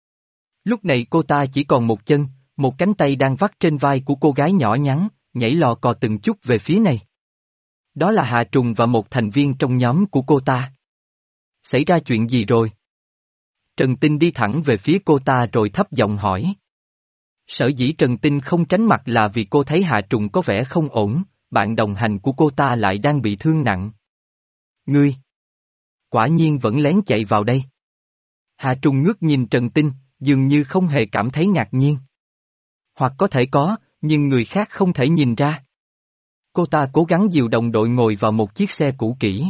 Lúc này cô ta chỉ còn một chân, một cánh tay đang vắt trên vai của cô gái nhỏ nhắn, nhảy lò cò từng chút về phía này. Đó là Hà Trùng và một thành viên trong nhóm của cô ta. Xảy ra chuyện gì rồi? Trần Tinh đi thẳng về phía cô ta rồi thấp giọng hỏi. Sở dĩ Trần Tinh không tránh mặt là vì cô thấy Hà Trùng có vẻ không ổn, bạn đồng hành của cô ta lại đang bị thương nặng. Ngươi! Quả nhiên vẫn lén chạy vào đây. Hà Trùng ngước nhìn Trần Tinh, dường như không hề cảm thấy ngạc nhiên. Hoặc có thể có, nhưng người khác không thể nhìn ra. Cô ta cố gắng dìu đồng đội ngồi vào một chiếc xe cũ kỹ.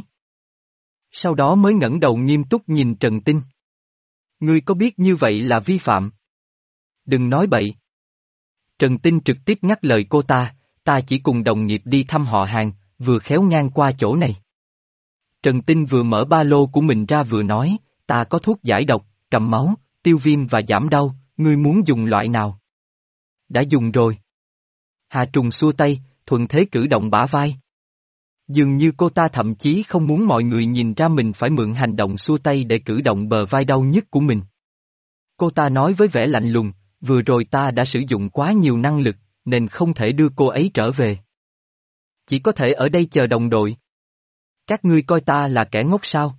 Sau đó mới ngẩng đầu nghiêm túc nhìn Trần Tinh. Ngươi có biết như vậy là vi phạm? Đừng nói bậy. Trần Tinh trực tiếp ngắt lời cô ta, ta chỉ cùng đồng nghiệp đi thăm họ hàng, vừa khéo ngang qua chỗ này. Trần Tinh vừa mở ba lô của mình ra vừa nói, ta có thuốc giải độc, cầm máu, tiêu viêm và giảm đau, ngươi muốn dùng loại nào? Đã dùng rồi. Hà Trùng xua tay, thuận thế cử động bả vai. Dường như cô ta thậm chí không muốn mọi người nhìn ra mình phải mượn hành động xua tay để cử động bờ vai đau nhức của mình. Cô ta nói với vẻ lạnh lùng, vừa rồi ta đã sử dụng quá nhiều năng lực, nên không thể đưa cô ấy trở về. Chỉ có thể ở đây chờ đồng đội. Các ngươi coi ta là kẻ ngốc sao?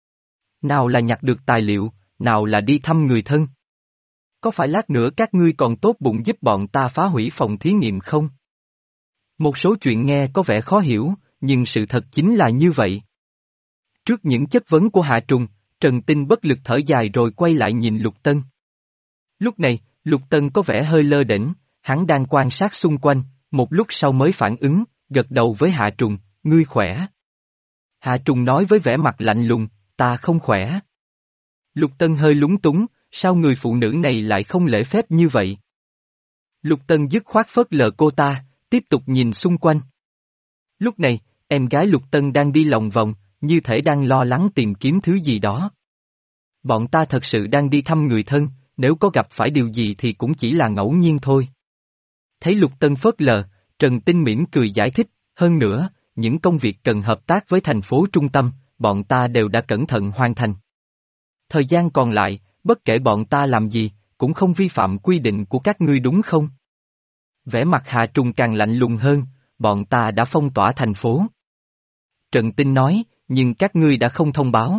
Nào là nhặt được tài liệu, nào là đi thăm người thân. Có phải lát nữa các ngươi còn tốt bụng giúp bọn ta phá hủy phòng thí nghiệm không? Một số chuyện nghe có vẻ khó hiểu, nhưng sự thật chính là như vậy. Trước những chất vấn của Hạ Trùng, Trần Tinh bất lực thở dài rồi quay lại nhìn Lục Tân. Lúc này, Lục Tân có vẻ hơi lơ đễnh, hắn đang quan sát xung quanh, một lúc sau mới phản ứng, gật đầu với Hạ Trùng, ngươi khỏe. Hạ Trùng nói với vẻ mặt lạnh lùng, ta không khỏe. Lục Tân hơi lúng túng, sao người phụ nữ này lại không lễ phép như vậy? Lục Tân dứt khoát phớt lờ cô ta, tiếp tục nhìn xung quanh. Lúc này, em gái Lục Tân đang đi lòng vòng, như thể đang lo lắng tìm kiếm thứ gì đó. Bọn ta thật sự đang đi thăm người thân, nếu có gặp phải điều gì thì cũng chỉ là ngẫu nhiên thôi. Thấy Lục Tân phớt lờ, Trần Tinh mỉm cười giải thích, hơn nữa, những công việc cần hợp tác với thành phố trung tâm, bọn ta đều đã cẩn thận hoàn thành. Thời gian còn lại, bất kể bọn ta làm gì, cũng không vi phạm quy định của các ngươi đúng không? Vẻ mặt Hạ Trùng càng lạnh lùng hơn, bọn ta đã phong tỏa thành phố. Trần Tinh nói, nhưng các ngươi đã không thông báo.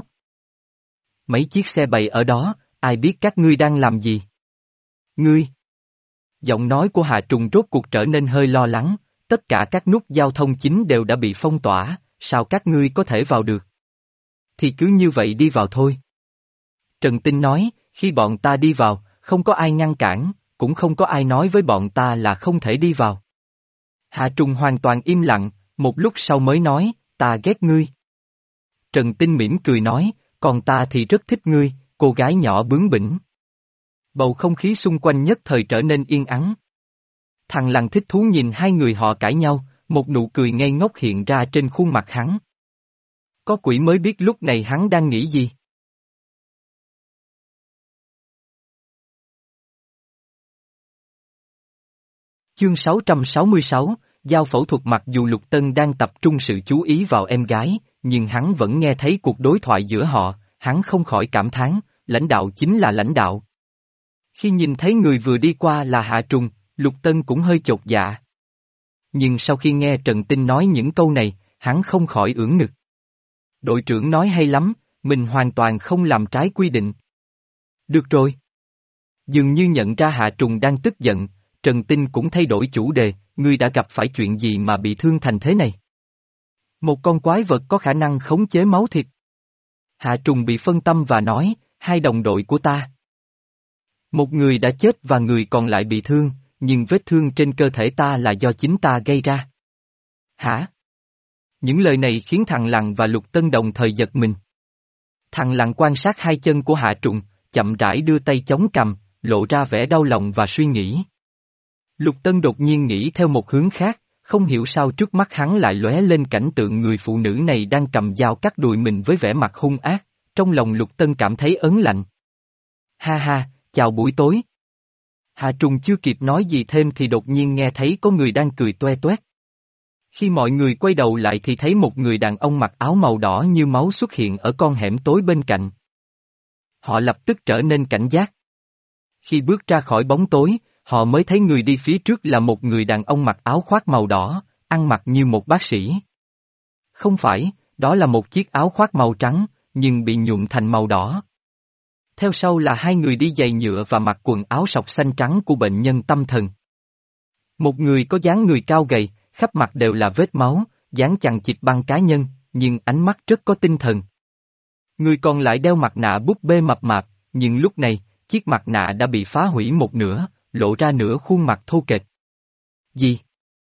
Mấy chiếc xe bày ở đó, ai biết các ngươi đang làm gì? Ngươi! Giọng nói của Hạ Trùng rốt cuộc trở nên hơi lo lắng, tất cả các nút giao thông chính đều đã bị phong tỏa, sao các ngươi có thể vào được? Thì cứ như vậy đi vào thôi. Trần Tinh nói, khi bọn ta đi vào, không có ai ngăn cản, cũng không có ai nói với bọn ta là không thể đi vào. Hạ Trùng hoàn toàn im lặng, một lúc sau mới nói, ta ghét ngươi. Trần Tinh mỉm cười nói, còn ta thì rất thích ngươi, cô gái nhỏ bướng bỉnh. Bầu không khí xung quanh nhất thời trở nên yên ắng. Thằng Lằn thích thú nhìn hai người họ cãi nhau, một nụ cười ngây ngốc hiện ra trên khuôn mặt hắn. Có quỷ mới biết lúc này hắn đang nghĩ gì. Chương sáu trăm sáu mươi sáu, Giao phẫu thuật. Mặc dù Lục Tân đang tập trung sự chú ý vào em gái, nhưng hắn vẫn nghe thấy cuộc đối thoại giữa họ, hắn không khỏi cảm thán, lãnh đạo chính là lãnh đạo. Khi nhìn thấy người vừa đi qua là Hạ Trùng, Lục Tân cũng hơi chột dạ. Nhưng sau khi nghe Trần Tinh nói những câu này, hắn không khỏi ưỡn ngực. Đội trưởng nói hay lắm, mình hoàn toàn không làm trái quy định. Được rồi. Dường như nhận ra Hạ Trùng đang tức giận, Trần Tinh cũng thay đổi chủ đề, ngươi đã gặp phải chuyện gì mà bị thương thành thế này? Một con quái vật có khả năng khống chế máu thịt. Hạ Trùng bị phân tâm và nói, hai đồng đội của ta. Một người đã chết và người còn lại bị thương, nhưng vết thương trên cơ thể ta là do chính ta gây ra. Hả? Những lời này khiến thằng Lằn và Lục Tân đồng thời giật mình. Thằng Lằn quan sát hai chân của Hạ Trùng, chậm rãi đưa tay chống cằm, lộ ra vẻ đau lòng và suy nghĩ. Lục Tân đột nhiên nghĩ theo một hướng khác, không hiểu sao trước mắt hắn lại lóe lên cảnh tượng người phụ nữ này đang cầm dao cắt đùi mình với vẻ mặt hung ác, trong lòng Lục Tân cảm thấy ớn lạnh. Ha ha, chào buổi tối. Hạ Trùng chưa kịp nói gì thêm thì đột nhiên nghe thấy có người đang cười toe toét. Khi mọi người quay đầu lại thì thấy một người đàn ông mặc áo màu đỏ như máu xuất hiện ở con hẻm tối bên cạnh. Họ lập tức trở nên cảnh giác. Khi bước ra khỏi bóng tối, họ mới thấy người đi phía trước là một người đàn ông mặc áo khoác màu đỏ, ăn mặc như một bác sĩ. Không phải, đó là một chiếc áo khoác màu trắng, nhưng bị nhuộm thành màu đỏ. Theo sau là hai người đi giày nhựa và mặc quần áo sọc xanh trắng của bệnh nhân tâm thần. Một người có dáng người cao gầy, khắp mặt đều là vết máu, dáng chằng chịt băng cá nhân, nhưng ánh mắt rất có tinh thần. Người còn lại đeo mặt nạ búp bê mập mạp, nhưng lúc này, chiếc mặt nạ đã bị phá hủy một nửa, lộ ra nửa khuôn mặt thô kệch. Gì?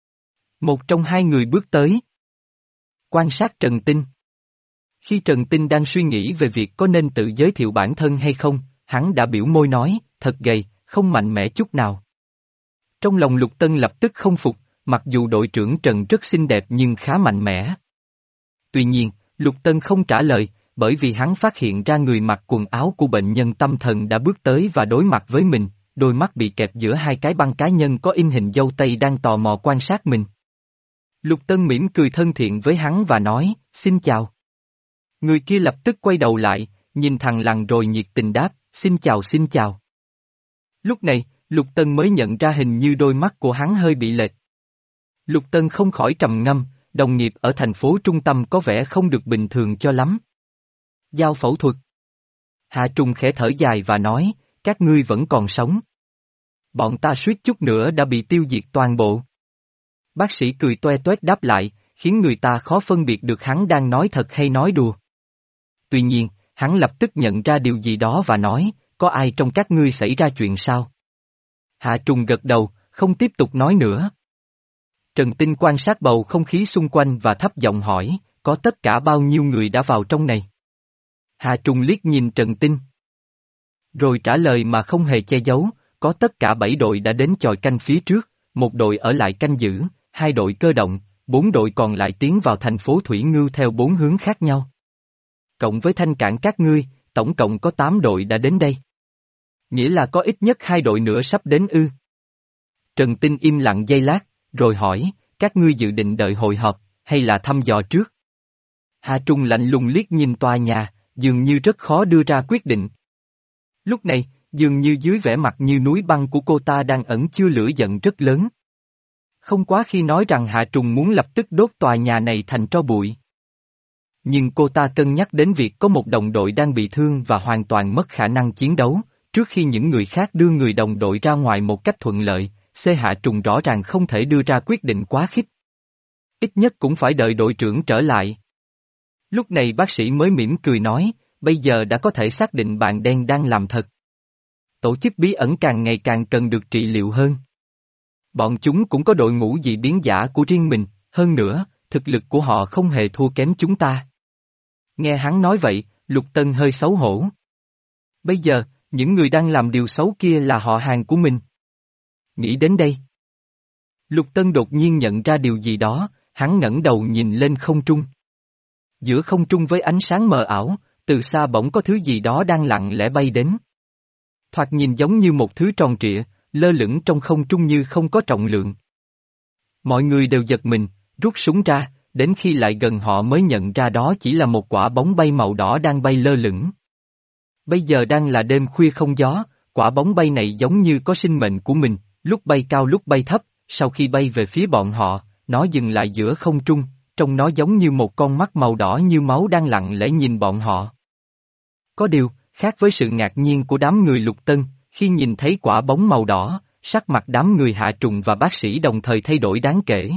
Một trong hai người bước tới. Quan sát Trần Tinh. Khi Trần Tinh đang suy nghĩ về việc có nên tự giới thiệu bản thân hay không, hắn đã biểu môi nói, thật gầy, không mạnh mẽ chút nào. Trong lòng Lục Tân lập tức không phục, mặc dù đội trưởng Trần rất xinh đẹp nhưng khá mạnh mẽ. Tuy nhiên, Lục Tân không trả lời, bởi vì hắn phát hiện ra người mặc quần áo của bệnh nhân tâm thần đã bước tới và đối mặt với mình, đôi mắt bị kẹp giữa hai cái băng cá nhân có in hình dâu tây đang tò mò quan sát mình. Lục Tân mỉm cười thân thiện với hắn và nói, xin chào. Người kia lập tức quay đầu lại, nhìn thằng lằn rồi nhiệt tình đáp, xin chào xin chào. Lúc này, Lục Tân mới nhận ra hình như đôi mắt của hắn hơi bị lệch. Lục Tân không khỏi trầm ngâm, đồng nghiệp ở thành phố trung tâm có vẻ không được bình thường cho lắm. Giao phẫu thuật. Hạ Trùng khẽ thở dài và nói, các ngươi vẫn còn sống. Bọn ta suýt chút nữa đã bị tiêu diệt toàn bộ. Bác sĩ cười toe toét đáp lại, khiến người ta khó phân biệt được hắn đang nói thật hay nói đùa. Tuy nhiên, hắn lập tức nhận ra điều gì đó và nói, có ai trong các ngươi xảy ra chuyện sao? Hạ Trùng gật đầu, không tiếp tục nói nữa. Trần Tinh quan sát bầu không khí xung quanh và thấp giọng hỏi, có tất cả bao nhiêu người đã vào trong này? Hạ Trùng liếc nhìn Trần Tinh. Rồi trả lời mà không hề che giấu, có tất cả bảy đội đã đến chòi canh phía trước, một đội ở lại canh giữ, hai đội cơ động, bốn đội còn lại tiến vào thành phố Thủy Ngưu theo bốn hướng khác nhau. Cộng với thanh cảng các ngươi, tổng cộng có tám đội đã đến đây. Nghĩa là có ít nhất hai đội nữa sắp đến ư. Trần Tinh im lặng giây lát, rồi hỏi, các ngươi dự định đợi hội họp, hay là thăm dò trước? Hà Trung lạnh lùng liếc nhìn tòa nhà, dường như rất khó đưa ra quyết định. Lúc này, dường như dưới vẻ mặt như núi băng của cô ta đang ẩn chứa lửa giận rất lớn. Không quá khi nói rằng Hạ Trùng muốn lập tức đốt tòa nhà này thành tro bụi. Nhưng cô ta cân nhắc đến việc có một đồng đội đang bị thương và hoàn toàn mất khả năng chiến đấu, trước khi những người khác đưa người đồng đội ra ngoài một cách thuận lợi, C Hạ Trùng rõ ràng không thể đưa ra quyết định quá khích. Ít nhất cũng phải đợi đội trưởng trở lại. Lúc này bác sĩ mới mỉm cười nói, bây giờ đã có thể xác định bạn đen đang làm thật. Tổ chức bí ẩn càng ngày càng cần được trị liệu hơn. Bọn chúng cũng có đội ngũ dị biến giả của riêng mình, hơn nữa, thực lực của họ không hề thua kém chúng ta. Nghe hắn nói vậy, Lục Tân hơi xấu hổ. Bây giờ, những người đang làm điều xấu kia là họ hàng của mình. Nghĩ đến đây. Lục Tân đột nhiên nhận ra điều gì đó, hắn ngẩng đầu nhìn lên không trung. Giữa không trung với ánh sáng mờ ảo, từ xa bỗng có thứ gì đó đang lặng lẽ bay đến. Thoạt nhìn giống như một thứ tròn trịa, lơ lửng trong không trung như không có trọng lượng. Mọi người đều giật mình, rút súng ra, đến khi lại gần họ mới nhận ra đó chỉ là một quả bóng bay màu đỏ đang bay lơ lửng. Bây giờ đang là đêm khuya không gió, quả bóng bay này giống như có sinh mệnh của mình, lúc bay cao lúc bay thấp, sau khi bay về phía bọn họ, nó dừng lại giữa không trung, trông nó giống như một con mắt màu đỏ như máu đang lặng lẽ nhìn bọn họ. Có điều, khác với sự ngạc nhiên của đám người Lục Tân, khi nhìn thấy quả bóng màu đỏ, sắc mặt đám người Hạ Trùng và bác sĩ đồng thời thay đổi đáng kể.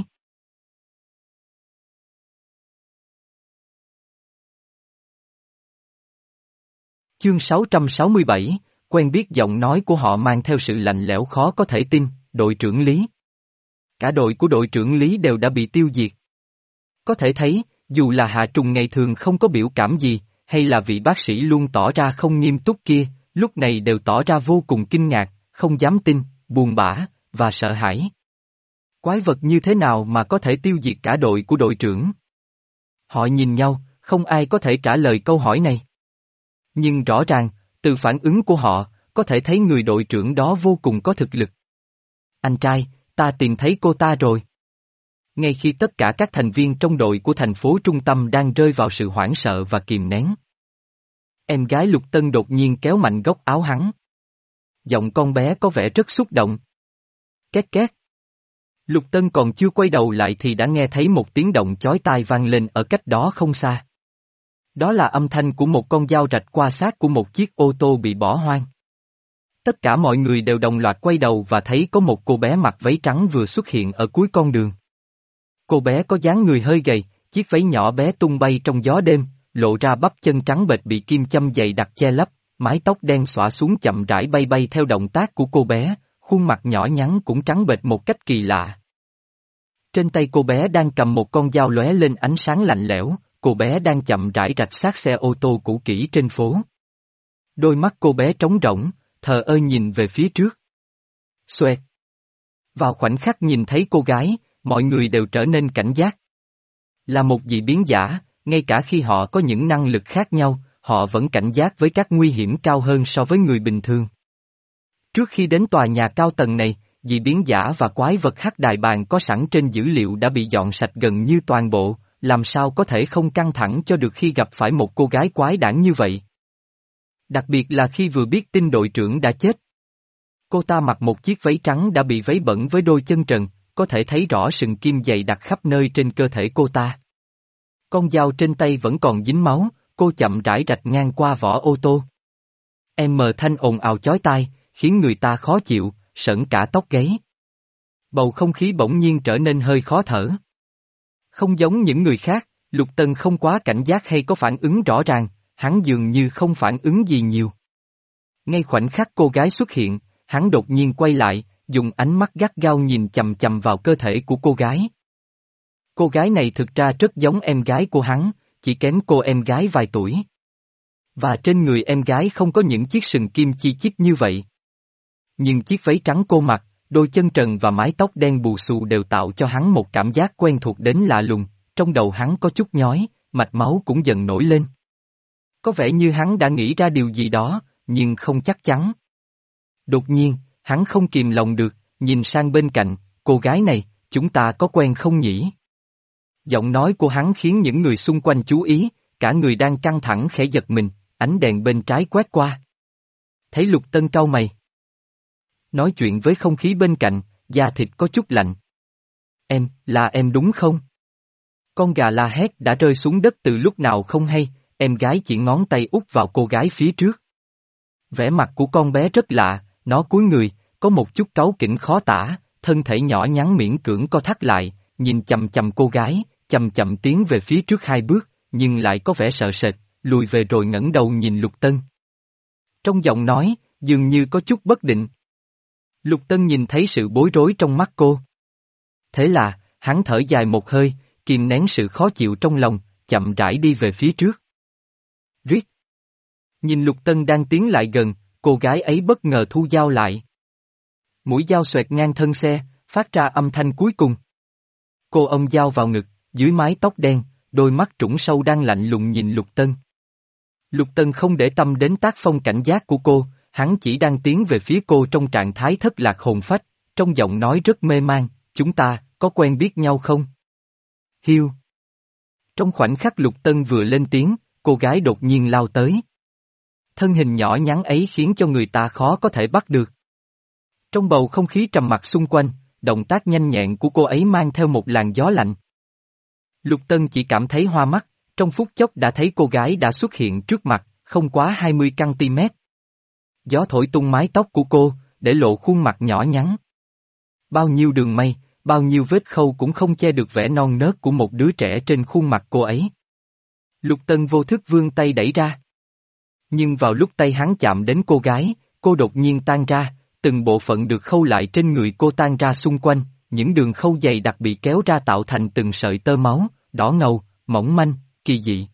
Chương sáu trăm sáu mươi bảy, quen biết giọng nói của họ mang theo sự lạnh lẽo khó có thể tin, đội trưởng Lý. Cả đội của đội trưởng Lý đều đã bị tiêu diệt. Có thể thấy, dù là Hạ Trùng ngày thường không có biểu cảm gì, hay là vị bác sĩ luôn tỏ ra không nghiêm túc kia, lúc này đều tỏ ra vô cùng kinh ngạc, không dám tin, buồn bã, và sợ hãi. Quái vật như thế nào mà có thể tiêu diệt cả đội của đội trưởng? Họ nhìn nhau, không ai có thể trả lời câu hỏi này. Nhưng rõ ràng, từ phản ứng của họ, có thể thấy người đội trưởng đó vô cùng có thực lực. Anh trai, ta tìm thấy cô ta rồi. Ngay khi tất cả các thành viên trong đội của thành phố trung tâm đang rơi vào sự hoảng sợ và kìm nén. Em gái Lục Tân đột nhiên kéo mạnh góc áo hắn. Giọng con bé có vẻ rất xúc động. Két két. Lục Tân còn chưa quay đầu lại thì đã nghe thấy một tiếng động chói tai vang lên ở cách đó không xa. Đó là âm thanh của một con dao rạch qua xác của một chiếc ô tô bị bỏ hoang. Tất cả mọi người đều đồng loạt quay đầu và thấy có một cô bé mặc váy trắng vừa xuất hiện ở cuối con đường. Cô bé có dáng người hơi gầy, chiếc váy nhỏ bé tung bay trong gió đêm, lộ ra bắp chân trắng bệch bị kim châm dày đặc che lấp, mái tóc đen xõa xuống chậm rãi bay bay theo động tác của cô bé, khuôn mặt nhỏ nhắn cũng trắng bệch một cách kỳ lạ. Trên tay cô bé đang cầm một con dao lóe lên ánh sáng lạnh lẽo, cô bé đang chậm rãi rạch xác xe ô tô cũ kỹ trên phố. Đôi mắt cô bé trống rỗng, thờ ơ nhìn về phía trước. Xoẹt. Vào khoảnh khắc nhìn thấy cô gái, mọi người đều trở nên cảnh giác. Là một dị biến giả, ngay cả khi họ có những năng lực khác nhau, họ vẫn cảnh giác với các nguy hiểm cao hơn so với người bình thường. Trước khi đến tòa nhà cao tầng này, dị biến giả và quái vật hắc đại bàng có sẵn trên dữ liệu đã bị dọn sạch gần như toàn bộ, làm sao có thể không căng thẳng cho được khi gặp phải một cô gái quái đản như vậy. Đặc biệt là khi vừa biết tin đội trưởng đã chết. Cô ta mặc một chiếc váy trắng đã bị váy bẩn với đôi chân trần, có thể thấy rõ sừng kim dày đặc khắp nơi trên cơ thể cô ta. Con dao trên tay vẫn còn dính máu, cô chậm rãi rạch ngang qua vỏ ô tô. Em mờ thanh ồn ào chói tai, khiến người ta khó chịu, sởn cả tóc gáy. Bầu không khí bỗng nhiên trở nên hơi khó thở. Không giống những người khác, Lục Tân không quá cảnh giác hay có phản ứng rõ ràng, hắn dường như không phản ứng gì nhiều. Ngay khoảnh khắc cô gái xuất hiện, hắn đột nhiên quay lại, dùng ánh mắt gắt gao nhìn chầm chầm vào cơ thể của cô gái. Cô gái này thực ra rất giống em gái của hắn, chỉ kém cô em gái vài tuổi. Và trên người em gái không có những chiếc sừng kim chi chít như vậy. Nhưng chiếc váy trắng cô mặc, đôi chân trần và mái tóc đen bù xù đều tạo cho hắn một cảm giác quen thuộc đến lạ lùng, trong đầu hắn có chút nhói, mạch máu cũng dần nổi lên. Có vẻ như hắn đã nghĩ ra điều gì đó, nhưng không chắc chắn. Đột nhiên, hắn không kìm lòng được, nhìn sang bên cạnh, cô gái này, chúng ta có quen không nhỉ? Giọng nói của hắn khiến những người xung quanh chú ý, cả người đang căng thẳng khẽ giật mình, ánh đèn bên trái quét qua. Thấy Lục Tân cau mày. Nói chuyện với không khí bên cạnh, da thịt có chút lạnh. Em, là em đúng không? Con gà la hét đã rơi xuống đất từ lúc nào không hay, em gái chỉ ngón tay út vào cô gái phía trước. Vẻ mặt của con bé rất lạ, nó cúi người, có một chút cáu kỉnh khó tả, thân thể nhỏ nhắn miễn cưỡng co thắt lại, nhìn chầm chầm cô gái, chậm chậm tiến về phía trước hai bước, nhưng lại có vẻ sợ sệt, lùi về rồi ngẩng đầu nhìn Lục Tân. Trong giọng nói, dường như có chút bất định. Lục Tân nhìn thấy sự bối rối trong mắt cô. Thế là, hắn thở dài một hơi, kìm nén sự khó chịu trong lòng, chậm rãi đi về phía trước. Riết. Nhìn Lục Tân đang tiến lại gần, cô gái ấy bất ngờ thu dao lại. Mũi dao xoẹt ngang thân xe, phát ra âm thanh cuối cùng. Cô ôm dao vào ngực, dưới mái tóc đen, đôi mắt trũng sâu đang lạnh lùng nhìn Lục Tân. Lục Tân không để tâm đến tác phong cảnh giác của cô, hắn chỉ đang tiến về phía cô trong trạng thái thất lạc hồn phách, trong giọng nói rất mê man, chúng ta, có quen biết nhau không? Hiu. Trong khoảnh khắc Lục Tân vừa lên tiếng, cô gái đột nhiên lao tới. Thân hình nhỏ nhắn ấy khiến cho người ta khó có thể bắt được. Trong bầu không khí trầm mặc xung quanh, động tác nhanh nhẹn của cô ấy mang theo một làn gió lạnh. Lục Tân chỉ cảm thấy hoa mắt, trong phút chốc đã thấy cô gái đã xuất hiện trước mặt, không quá hai mươi xăng-ti-mét. Gió thổi tung mái tóc của cô, để lộ khuôn mặt nhỏ nhắn. Bao nhiêu đường mây, bao nhiêu vết khâu cũng không che được vẻ non nớt của một đứa trẻ trên khuôn mặt cô ấy. Lục Tân vô thức vươn tay đẩy ra. Nhưng vào lúc tay hắn chạm đến cô gái, cô đột nhiên tan ra, từng bộ phận được khâu lại trên người cô tan ra xung quanh, những đường khâu dày đặc bị kéo ra tạo thành từng sợi tơ máu, đỏ ngầu, mỏng manh, kỳ dị.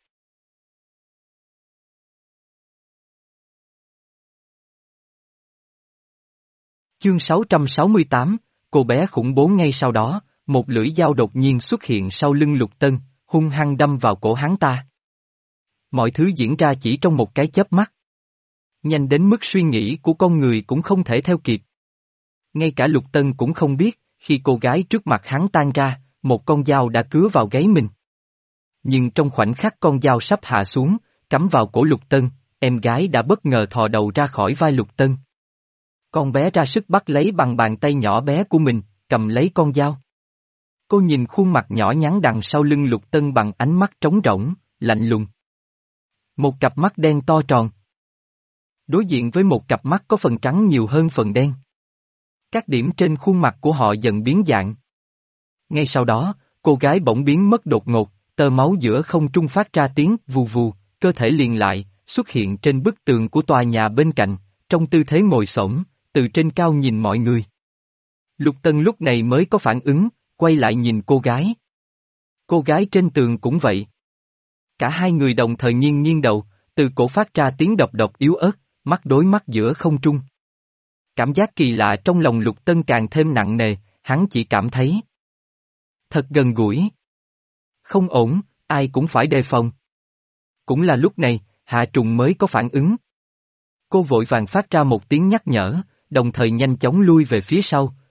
Chương sáu trăm sáu mươi tám, cô bé khủng bố. Ngay sau đó, một lưỡi dao đột nhiên xuất hiện sau lưng Lục Tân, hung hăng đâm vào cổ hắn ta. Mọi thứ diễn ra chỉ trong một cái chớp mắt. Nhanh đến mức suy nghĩ của con người cũng không thể theo kịp. Ngay cả Lục Tân cũng không biết, khi cô gái trước mặt hắn tan ra, một con dao đã cứa vào gáy mình. Nhưng trong khoảnh khắc con dao sắp hạ xuống, cắm vào cổ Lục Tân, em gái đã bất ngờ thò đầu ra khỏi vai Lục Tân. Con bé ra sức bắt lấy bằng bàn tay nhỏ bé của mình, cầm lấy con dao. Cô nhìn khuôn mặt nhỏ nhắn đằng sau lưng Lục Tân bằng ánh mắt trống rỗng, lạnh lùng. Một cặp mắt đen to tròn. Đối diện với một cặp mắt có phần trắng nhiều hơn phần đen. Các điểm trên khuôn mặt của họ dần biến dạng. Ngay sau đó, cô gái bỗng biến mất đột ngột, tơ máu giữa không trung phát ra tiếng vù vù, cơ thể liền lại, xuất hiện trên bức tường của tòa nhà bên cạnh, trong tư thế ngồi xổm, từ trên cao nhìn mọi người. Lục Tân lúc này mới có phản ứng, quay lại nhìn cô gái. Cô gái trên tường cũng vậy. Cả hai người đồng thời nghiêng nghiêng đầu, từ cổ phát ra tiếng độc độc yếu ớt, mắt đối mắt giữa không trung. Cảm giác kỳ lạ trong lòng Lục Tân càng thêm nặng nề, hắn chỉ cảm thấy thật gần gũi. Không ổn, ai cũng phải đề phòng. Cũng là lúc này, Hạ Trùng mới có phản ứng. Cô vội vàng phát ra một tiếng nhắc nhở, đồng thời nhanh chóng lui về phía sau,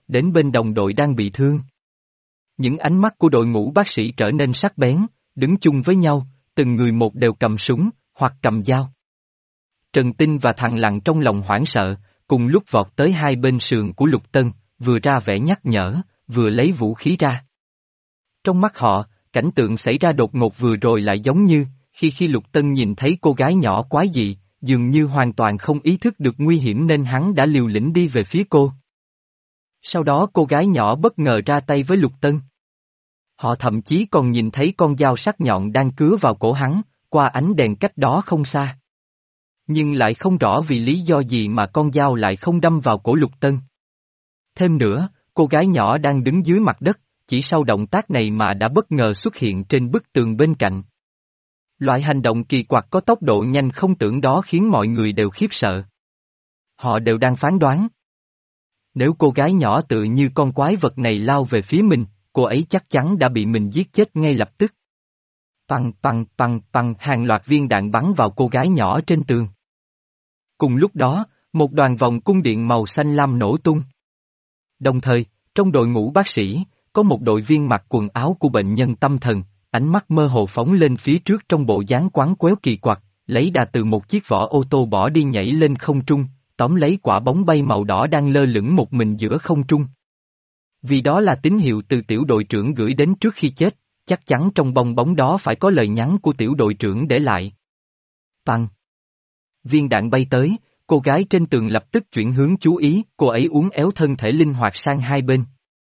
đến bên đồng đội đang bị thương. Những ánh mắt của đội ngũ bác sĩ trở nên sắc bén, đứng chung với nhau, từng người một đều cầm súng, hoặc cầm dao. Trần Tinh và thằng Lặng trong lòng hoảng sợ, cùng lúc vọt tới hai bên sườn của Lục Tân, vừa ra vẻ nhắc nhở, vừa lấy vũ khí ra. Trong mắt họ, cảnh tượng xảy ra đột ngột vừa rồi lại giống như, khi khi Lục Tân nhìn thấy cô gái nhỏ quái dị, dường như hoàn toàn không ý thức được nguy hiểm nên hắn đã liều lĩnh đi về phía cô. Sau đó cô gái nhỏ bất ngờ ra tay với Lục Tân. Họ thậm chí còn nhìn thấy con dao sắc nhọn đang cứa vào cổ hắn, qua ánh đèn cách đó không xa. Nhưng lại không rõ vì lý do gì mà con dao lại không đâm vào cổ Lục Tân. Thêm nữa, cô gái nhỏ đang đứng dưới mặt đất, chỉ sau động tác này mà đã bất ngờ xuất hiện trên bức tường bên cạnh. Loại hành động kỳ quặc có tốc độ nhanh không tưởng đó khiến mọi người đều khiếp sợ. Họ đều đang phán đoán. Nếu cô gái nhỏ tự như con quái vật này lao về phía mình, cô ấy chắc chắn đã bị mình giết chết ngay lập tức. Păng păng păng păng hàng loạt viên đạn bắn vào cô gái nhỏ trên tường. Cùng lúc đó, một đoàn vòng cung điện màu xanh lam nổ tung. Đồng thời, trong đội ngũ bác sĩ, có một đội viên mặc quần áo của bệnh nhân tâm thần, ánh mắt mơ hồ phóng lên phía trước trong bộ dáng quán quéo kỳ quặc, lấy đà từ một chiếc vỏ ô tô bỏ đi nhảy lên không trung, tóm lấy quả bóng bay màu đỏ đang lơ lửng một mình giữa không trung. Vì đó là tín hiệu từ tiểu đội trưởng gửi đến trước khi chết, chắc chắn trong bong bóng đó phải có lời nhắn của tiểu đội trưởng để lại. Tăng. Viên đạn bay tới, cô gái trên tường lập tức chuyển hướng chú ý, cô ấy uốn éo thân thể linh hoạt sang hai bên.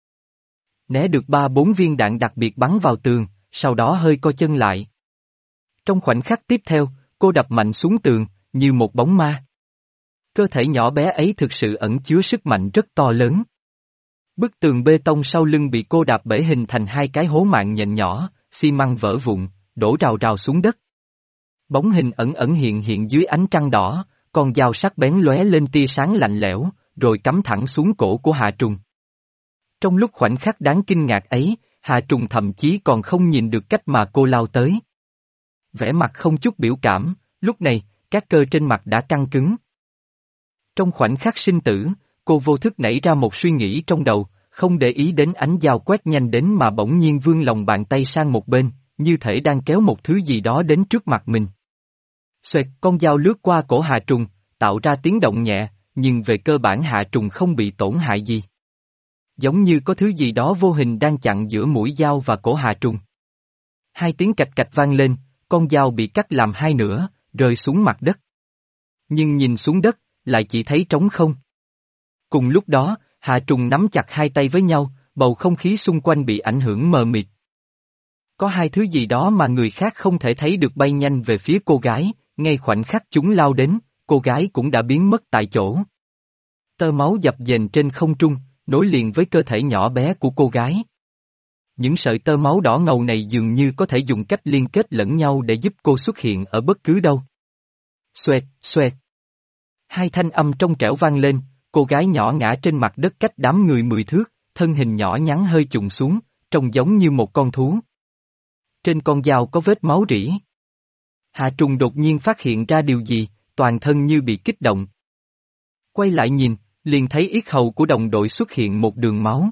Né được ba bốn viên đạn đặc biệt bắn vào tường, sau đó hơi co chân lại. Trong khoảnh khắc tiếp theo, cô đập mạnh xuống tường, như một bóng ma. Cơ thể nhỏ bé ấy thực sự ẩn chứa sức mạnh rất to lớn. Bức tường bê tông sau lưng bị cô đạp bể hình thành hai cái hố mạng nhện nhỏ, xi măng vỡ vụn, đổ rào rào xuống đất. Bóng hình ẩn ẩn hiện hiện dưới ánh trăng đỏ, con dao sắc bén lóe lên tia sáng lạnh lẽo, rồi cắm thẳng xuống cổ của Hà Trùng. Trong lúc khoảnh khắc đáng kinh ngạc ấy, Hà Trùng thậm chí còn không nhìn được cách mà cô lao tới. Vẻ mặt không chút biểu cảm, lúc này, các cơ trên mặt đã căng cứng. Trong khoảnh khắc sinh tử, cô vô thức nảy ra một suy nghĩ trong đầu, không để ý đến ánh dao quét nhanh đến mà bỗng nhiên vươn lòng bàn tay sang một bên, như thể đang kéo một thứ gì đó đến trước mặt mình. Xoẹt, con dao lướt qua cổ Hà Trùng, tạo ra tiếng động nhẹ, nhưng về cơ bản Hà Trùng không bị tổn hại gì. Giống như có thứ gì đó vô hình đang chặn giữa mũi dao và cổ Hà Trùng. Hai tiếng cạch cạch vang lên, con dao bị cắt làm hai nửa, rơi xuống mặt đất. Nhưng nhìn xuống đất, lại chỉ thấy trống không. Cùng lúc đó, Hà Trùng nắm chặt hai tay với nhau, bầu không khí xung quanh bị ảnh hưởng mờ mịt. Có hai thứ gì đó mà người khác không thể thấy được bay nhanh về phía cô gái, ngay khoảnh khắc chúng lao đến, cô gái cũng đã biến mất tại chỗ. Tơ máu dập dềnh trên không trung, nối liền với cơ thể nhỏ bé của cô gái. Những sợi tơ máu đỏ ngầu này dường như có thể dùng cách liên kết lẫn nhau để giúp cô xuất hiện ở bất cứ đâu. Xoẹt, xoẹt. Hai thanh âm trong trẻo vang lên, cô gái nhỏ ngã trên mặt đất cách đám người mười thước, thân hình nhỏ nhắn hơi chùng xuống, trông giống như một con thú. Trên con dao có vết máu rỉ. Hà Trùng đột nhiên phát hiện ra điều gì, toàn thân như bị kích động. Quay lại nhìn, liền thấy yết hầu của đồng đội xuất hiện một đường máu.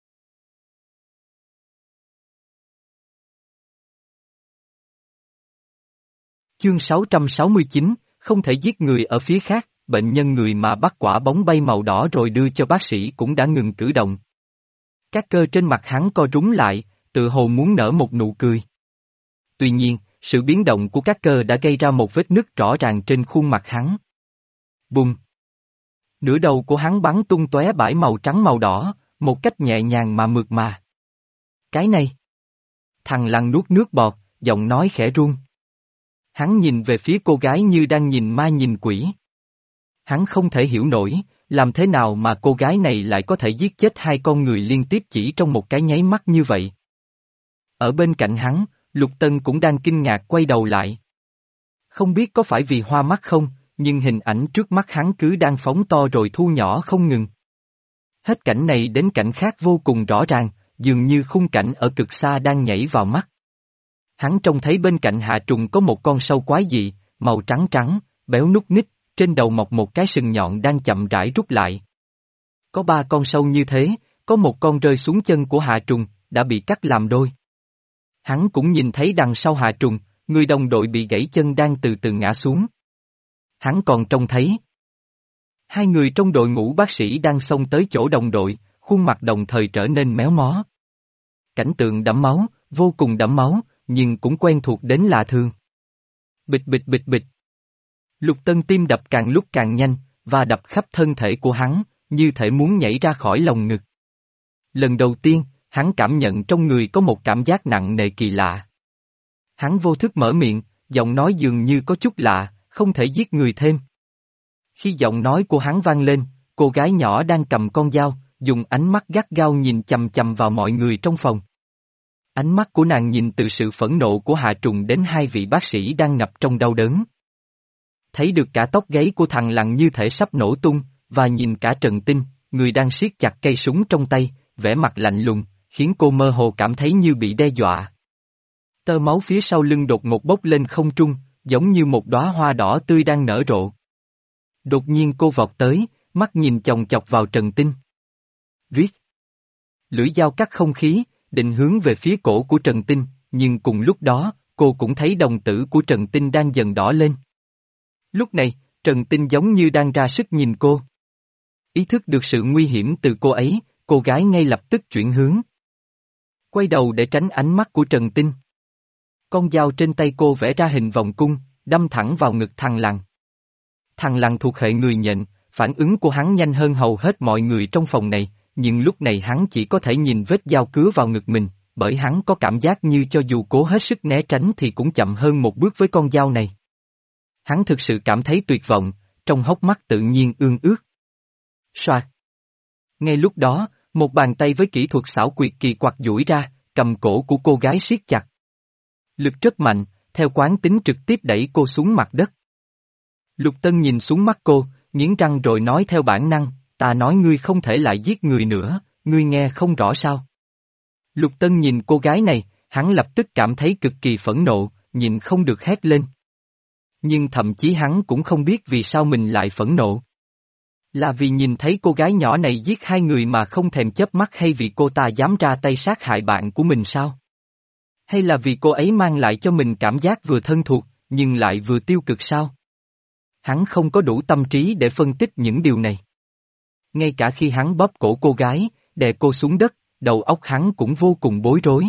Chương sáu trăm sáu mươi chín, không thể giết người ở phía khác, bệnh nhân người mà bắt quả bóng bay màu đỏ rồi đưa cho bác sĩ cũng đã ngừng cử động. Các cơ trên mặt hắn co rúm lại, tự hồ muốn nở một nụ cười. Tuy nhiên, sự biến động của các cơ đã gây ra một vết nứt rõ ràng trên khuôn mặt hắn. Bùng! Nửa đầu của hắn bắn tung tóe bãi màu trắng màu đỏ, một cách nhẹ nhàng mà mượt mà. Cái này! Thằng Lăng nuốt nước bọt, giọng nói khẽ run. Hắn nhìn về phía cô gái như đang nhìn ma nhìn quỷ. Hắn không thể hiểu nổi, làm thế nào mà cô gái này lại có thể giết chết hai con người liên tiếp chỉ trong một cái nháy mắt như vậy. Ở bên cạnh hắn, Lục Tân cũng đang kinh ngạc quay đầu lại. Không biết có phải vì hoa mắt không, nhưng hình ảnh trước mắt hắn cứ đang phóng to rồi thu nhỏ không ngừng. Hết cảnh này đến cảnh khác vô cùng rõ ràng, dường như khung cảnh ở cực xa đang nhảy vào mắt. Hắn trông thấy bên cạnh Hạ Trùng có một con sâu quái dị, màu trắng trắng, béo núc ních, trên đầu mọc một cái sừng nhọn đang chậm rãi rút lại. Có ba con sâu như thế, có một con rơi xuống chân của Hạ Trùng, đã bị cắt làm đôi. Hắn cũng nhìn thấy đằng sau Hạ Trùng, người đồng đội bị gãy chân đang từ từ ngã xuống. Hắn còn trông thấy hai người trong đội ngũ bác sĩ đang xông tới chỗ đồng đội, khuôn mặt đồng thời trở nên méo mó. Cảnh tượng đẫm máu, vô cùng đẫm máu, nhưng cũng quen thuộc đến lạ thường. Bịch bịch bịch bịch. Lục Tân tim đập càng lúc càng nhanh, và đập khắp thân thể của hắn, như thể muốn nhảy ra khỏi lồng ngực. Lần đầu tiên, hắn cảm nhận trong người có một cảm giác nặng nề kỳ lạ. Hắn vô thức mở miệng, giọng nói dường như có chút lạ, không thể giết người thêm. Khi giọng nói của hắn vang lên, cô gái nhỏ đang cầm con dao, dùng ánh mắt gắt gao nhìn chằm chằm vào mọi người trong phòng. Ánh mắt của nàng nhìn từ sự phẫn nộ của Hạ Trùng đến hai vị bác sĩ đang ngập trong đau đớn. Thấy được cả tóc gáy của thằng lằn như thể sắp nổ tung, và nhìn cả Trần Tinh, người đang siết chặt cây súng trong tay, vẻ mặt lạnh lùng, khiến cô mơ hồ cảm thấy như bị đe dọa. Tơ máu phía sau lưng đột ngột bốc lên không trung, giống như một đóa hoa đỏ tươi đang nở rộ. Đột nhiên cô vọt tới, mắt nhìn chòng chọc vào Trần Tinh. Riết. Lưỡi dao cắt không khí, định hướng về phía cổ của Trần Tinh, nhưng cùng lúc đó, cô cũng thấy đồng tử của Trần Tinh đang dần đỏ lên. Lúc này, Trần Tinh giống như đang ra sức nhìn cô. Ý thức được sự nguy hiểm từ cô ấy, cô gái ngay lập tức chuyển hướng. Quay đầu để tránh ánh mắt của Trần Tinh. Con dao trên tay cô vẽ ra hình vòng cung, đâm thẳng vào ngực thằng lằn. Thằng lằn thuộc hệ người nhện, phản ứng của hắn nhanh hơn hầu hết mọi người trong phòng này, nhưng lúc này hắn chỉ có thể nhìn vết dao cứa vào ngực mình, bởi hắn có cảm giác như cho dù cố hết sức né tránh thì cũng chậm hơn một bước với con dao này. Hắn thực sự cảm thấy tuyệt vọng, trong hốc mắt tự nhiên ương ướt. Soạt. Ngay lúc đó, một bàn tay với kỹ thuật xảo quyệt kỳ quặc duỗi ra, cầm cổ của cô gái siết chặt. Lực rất mạnh, theo quán tính trực tiếp đẩy cô xuống mặt đất. Lục Tân nhìn xuống mắt cô, nghiến răng rồi nói theo bản năng, ta nói ngươi không thể lại giết người nữa, ngươi nghe không rõ sao. Lục Tân nhìn cô gái này, hắn lập tức cảm thấy cực kỳ phẫn nộ, nhìn không được hét lên. Nhưng thậm chí hắn cũng không biết vì sao mình lại phẫn nộ. Là vì nhìn thấy cô gái nhỏ này giết hai người mà không thèm chớp mắt, hay vì cô ta dám ra tay sát hại bạn của mình sao? Hay là vì cô ấy mang lại cho mình cảm giác vừa thân thuộc, nhưng lại vừa tiêu cực sao? Hắn không có đủ tâm trí để phân tích những điều này. Ngay cả khi hắn bóp cổ cô gái, đè cô xuống đất, đầu óc hắn cũng vô cùng bối rối.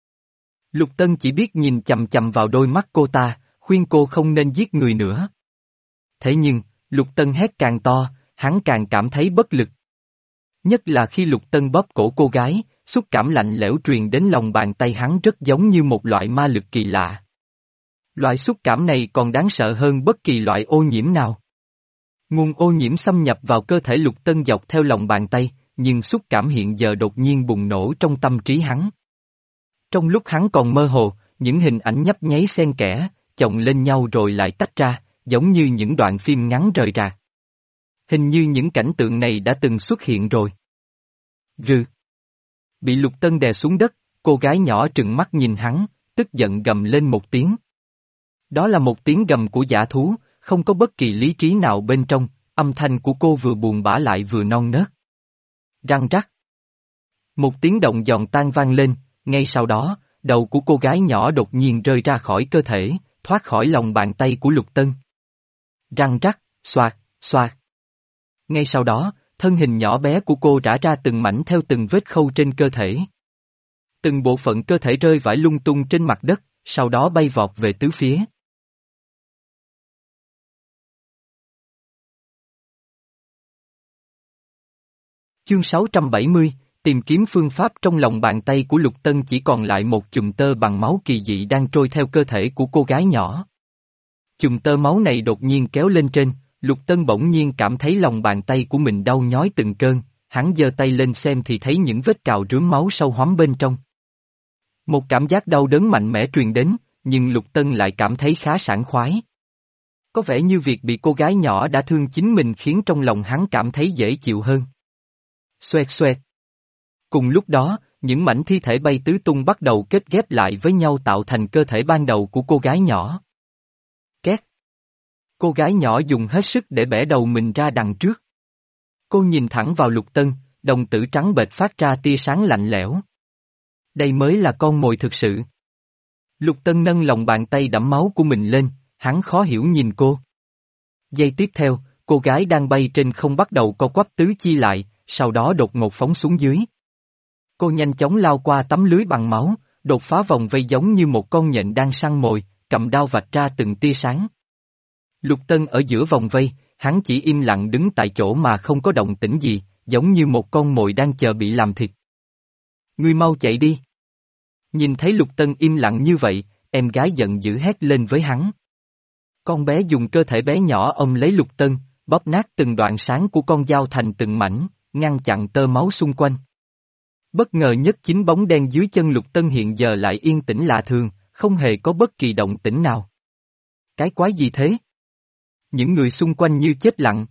Lục Tân chỉ biết nhìn chằm chằm vào đôi mắt cô ta, khuyên cô không nên giết người nữa. Thế nhưng, Lục Tân hét càng to, hắn càng cảm thấy bất lực. Nhất là khi Lục Tân bóp cổ cô gái, xúc cảm lạnh lẽo truyền đến lòng bàn tay hắn rất giống như một loại ma lực kỳ lạ. Loại xúc cảm này còn đáng sợ hơn bất kỳ loại ô nhiễm nào. Nguồn ô nhiễm xâm nhập vào cơ thể Lục Tân dọc theo lòng bàn tay, nhưng xúc cảm hiện giờ đột nhiên bùng nổ trong tâm trí hắn. Trong lúc hắn còn mơ hồ, những hình ảnh nhấp nháy xen kẽ, chồng lên nhau rồi lại tách ra, giống như những đoạn phim ngắn rời rạc. Hình như những cảnh tượng này đã từng xuất hiện rồi. Rừ. Bị Lục Tân đè xuống đất, cô gái nhỏ trừng mắt nhìn hắn, tức giận gầm lên một tiếng. Đó là một tiếng gầm của dã thú, không có bất kỳ lý trí nào bên trong, âm thanh của cô vừa buồn bã lại vừa non nớt. Răng rắc. Một tiếng động giòn tan vang lên, ngay sau đó, đầu của cô gái nhỏ đột nhiên rơi ra khỏi cơ thể, thoát khỏi lòng bàn tay của Lục Tân. Răng rắc, xoạt, xoạt. Ngay sau đó, thân hình nhỏ bé của cô rã ra từng mảnh theo từng vết khâu trên cơ thể. Từng bộ phận cơ thể rơi vãi lung tung trên mặt đất, sau đó bay vọt về tứ phía. Chương sáu trăm bảy mươi, tìm kiếm phương pháp. Trong lòng bàn tay của Lục Tân chỉ còn lại một chùm tơ bằng máu kỳ dị đang trôi theo cơ thể của cô gái nhỏ. Chùm tơ máu này đột nhiên kéo lên trên, Lục Tân bỗng nhiên cảm thấy lòng bàn tay của mình đau nhói từng cơn, hắn giơ tay lên xem thì thấy những vết cào rướm máu sâu hoắm bên trong. Một cảm giác đau đớn mạnh mẽ truyền đến, nhưng Lục Tân lại cảm thấy khá sảng khoái. Có vẻ như việc bị cô gái nhỏ đã thương chính mình khiến trong lòng hắn cảm thấy dễ chịu hơn. Xoẹt xoẹt. Cùng lúc đó, những mảnh thi thể bay tứ tung bắt đầu kết ghép lại với nhau tạo thành cơ thể ban đầu của cô gái nhỏ. Két. Cô gái nhỏ dùng hết sức để bẻ đầu mình ra đằng trước. Cô nhìn thẳng vào Lục Tân, đồng tử trắng bệch phát ra tia sáng lạnh lẽo. Đây mới là con mồi thực sự. Lục Tân nâng lòng bàn tay đẫm máu của mình lên, hắn khó hiểu nhìn cô. Giây tiếp theo, cô gái đang bay trên không bắt đầu co quắp tứ chi lại, sau đó đột ngột phóng xuống dưới. Cô nhanh chóng lao qua tấm lưới bằng máu, đột phá vòng vây giống như một con nhện đang săn mồi, cầm đao vạch ra từng tia sáng. Lục Tân ở giữa vòng vây, hắn chỉ im lặng đứng tại chỗ mà không có động tĩnh gì, giống như một con mồi đang chờ bị làm thịt. Ngươi mau chạy đi. Nhìn thấy Lục Tân im lặng như vậy, em gái giận dữ hét lên với hắn. Con bé dùng cơ thể bé nhỏ ôm lấy Lục Tân, bóp nát từng đoạn sáng của con dao thành từng mảnh, ngăn chặn tơ máu xung quanh. Bất ngờ nhất chính bóng đen dưới chân Lục Tân hiện giờ lại yên tĩnh lạ thường, không hề có bất kỳ động tĩnh nào. Cái quái gì thế? Những người xung quanh như chết lặng.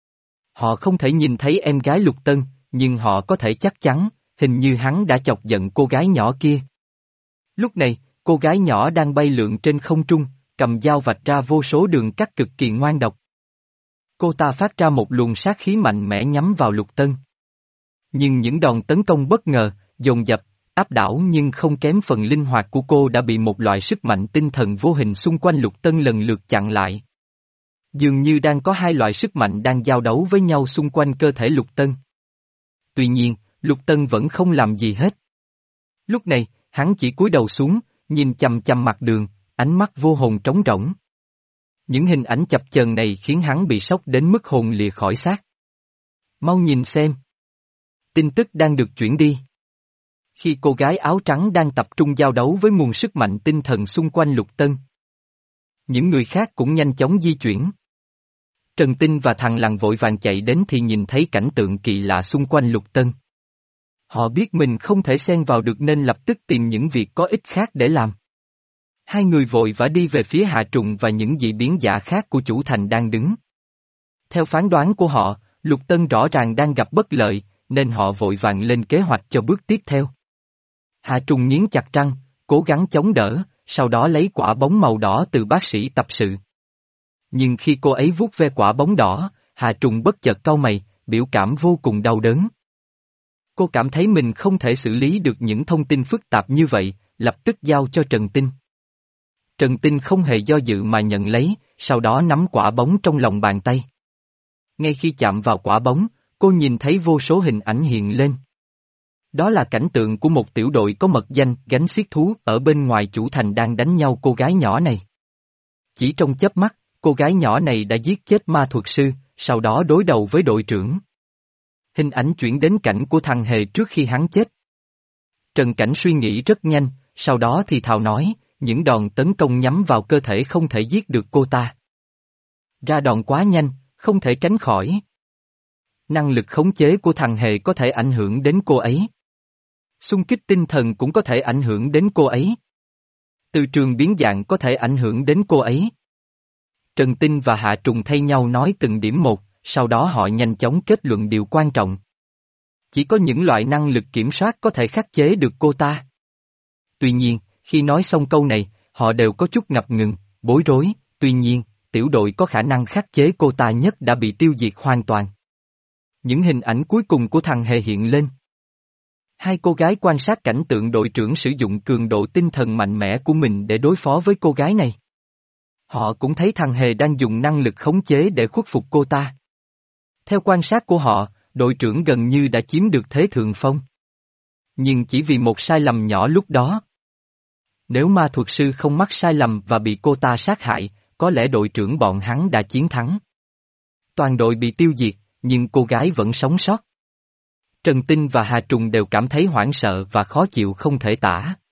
Họ không thể nhìn thấy em gái Lục Tân, nhưng họ có thể chắc chắn, hình như hắn đã chọc giận cô gái nhỏ kia. Lúc này, cô gái nhỏ đang bay lượn trên không trung, cầm dao vạch ra vô số đường cắt cực kỳ ngoan độc. Cô ta phát ra một luồng sát khí mạnh mẽ nhắm vào Lục Tân. Nhưng những đòn tấn công bất ngờ, dồn dập, áp đảo nhưng không kém phần linh hoạt của cô đã bị một loại sức mạnh tinh thần vô hình xung quanh Lục Tân lần lượt chặn lại. Dường như đang có hai loại sức mạnh đang giao đấu với nhau xung quanh cơ thể Lục Tân. Tuy nhiên, Lục Tân vẫn không làm gì hết. Lúc này, hắn chỉ cúi đầu xuống, nhìn chằm chằm mặt đường, ánh mắt vô hồn trống rỗng. Những hình ảnh chập chờn này khiến hắn bị sốc đến mức hồn lìa khỏi xác. Mau nhìn xem. Tin tức đang được chuyển đi. Khi cô gái áo trắng đang tập trung giao đấu với nguồn sức mạnh tinh thần xung quanh Lục Tân. Những người khác cũng nhanh chóng di chuyển. Trần Tinh và thằng Lằn vội vàng chạy đến thì nhìn thấy cảnh tượng kỳ lạ xung quanh Lục Tân. Họ biết mình không thể xen vào được nên lập tức tìm những việc có ích khác để làm. Hai người vội vã đi về phía Hạ Trùng và những dị biến giả khác của chủ thành đang đứng. Theo phán đoán của họ, Lục Tân rõ ràng đang gặp bất lợi, nên họ vội vàng lên kế hoạch cho bước tiếp theo. Hạ Trùng nghiến chặt răng, cố gắng chống đỡ, sau đó lấy quả bóng màu đỏ từ bác sĩ tập sự. Nhưng khi cô ấy vuốt ve quả bóng đỏ, Hạ Trùng bất chợt cau mày, biểu cảm vô cùng đau đớn. Cô cảm thấy mình không thể xử lý được những thông tin phức tạp như vậy, lập tức giao cho Trần Tinh. Trần Tinh không hề do dự mà nhận lấy, sau đó nắm quả bóng trong lòng bàn tay. Ngay khi chạm vào quả bóng, cô nhìn thấy vô số hình ảnh hiện lên. Đó là cảnh tượng của một tiểu đội có mật danh gánh xiết thú ở bên ngoài chủ thành đang đánh nhau cô gái nhỏ này. Chỉ trong chớp mắt, cô gái nhỏ này đã giết chết ma thuật sư, sau đó đối đầu với đội trưởng. Hình ảnh chuyển đến cảnh của thằng Hề trước khi hắn chết. Trần Cảnh suy nghĩ rất nhanh, sau đó thì thào nói, những đòn tấn công nhắm vào cơ thể không thể giết được cô ta. Ra đòn quá nhanh, không thể tránh khỏi. Năng lực khống chế của thằng Hề có thể ảnh hưởng đến cô ấy. Xung kích tinh thần cũng có thể ảnh hưởng đến cô ấy. Từ trường biến dạng có thể ảnh hưởng đến cô ấy. Trần Tinh và Hạ Trùng thay nhau nói từng điểm một, sau đó họ nhanh chóng kết luận điều quan trọng. Chỉ có những loại năng lực kiểm soát có thể khắc chế được cô ta. Tuy nhiên, khi nói xong câu này, họ đều có chút ngập ngừng, bối rối, tuy nhiên, tiểu đội có khả năng khắc chế cô ta nhất đã bị tiêu diệt hoàn toàn. Những hình ảnh cuối cùng của thằng Hề hiện lên. Hai cô gái quan sát cảnh tượng đội trưởng sử dụng cường độ tinh thần mạnh mẽ của mình để đối phó với cô gái này. Họ cũng thấy thằng Hề đang dùng năng lực khống chế để khuất phục cô ta. Theo quan sát của họ, đội trưởng gần như đã chiếm được thế thượng phong. Nhưng chỉ vì một sai lầm nhỏ lúc đó. Nếu ma thuật sư không mắc sai lầm và bị cô ta sát hại, có lẽ đội trưởng bọn hắn đã chiến thắng. Toàn đội bị tiêu diệt, nhưng cô gái vẫn sống sót. Trần Tinh và Hà Trùng đều cảm thấy hoảng sợ và khó chịu không thể tả.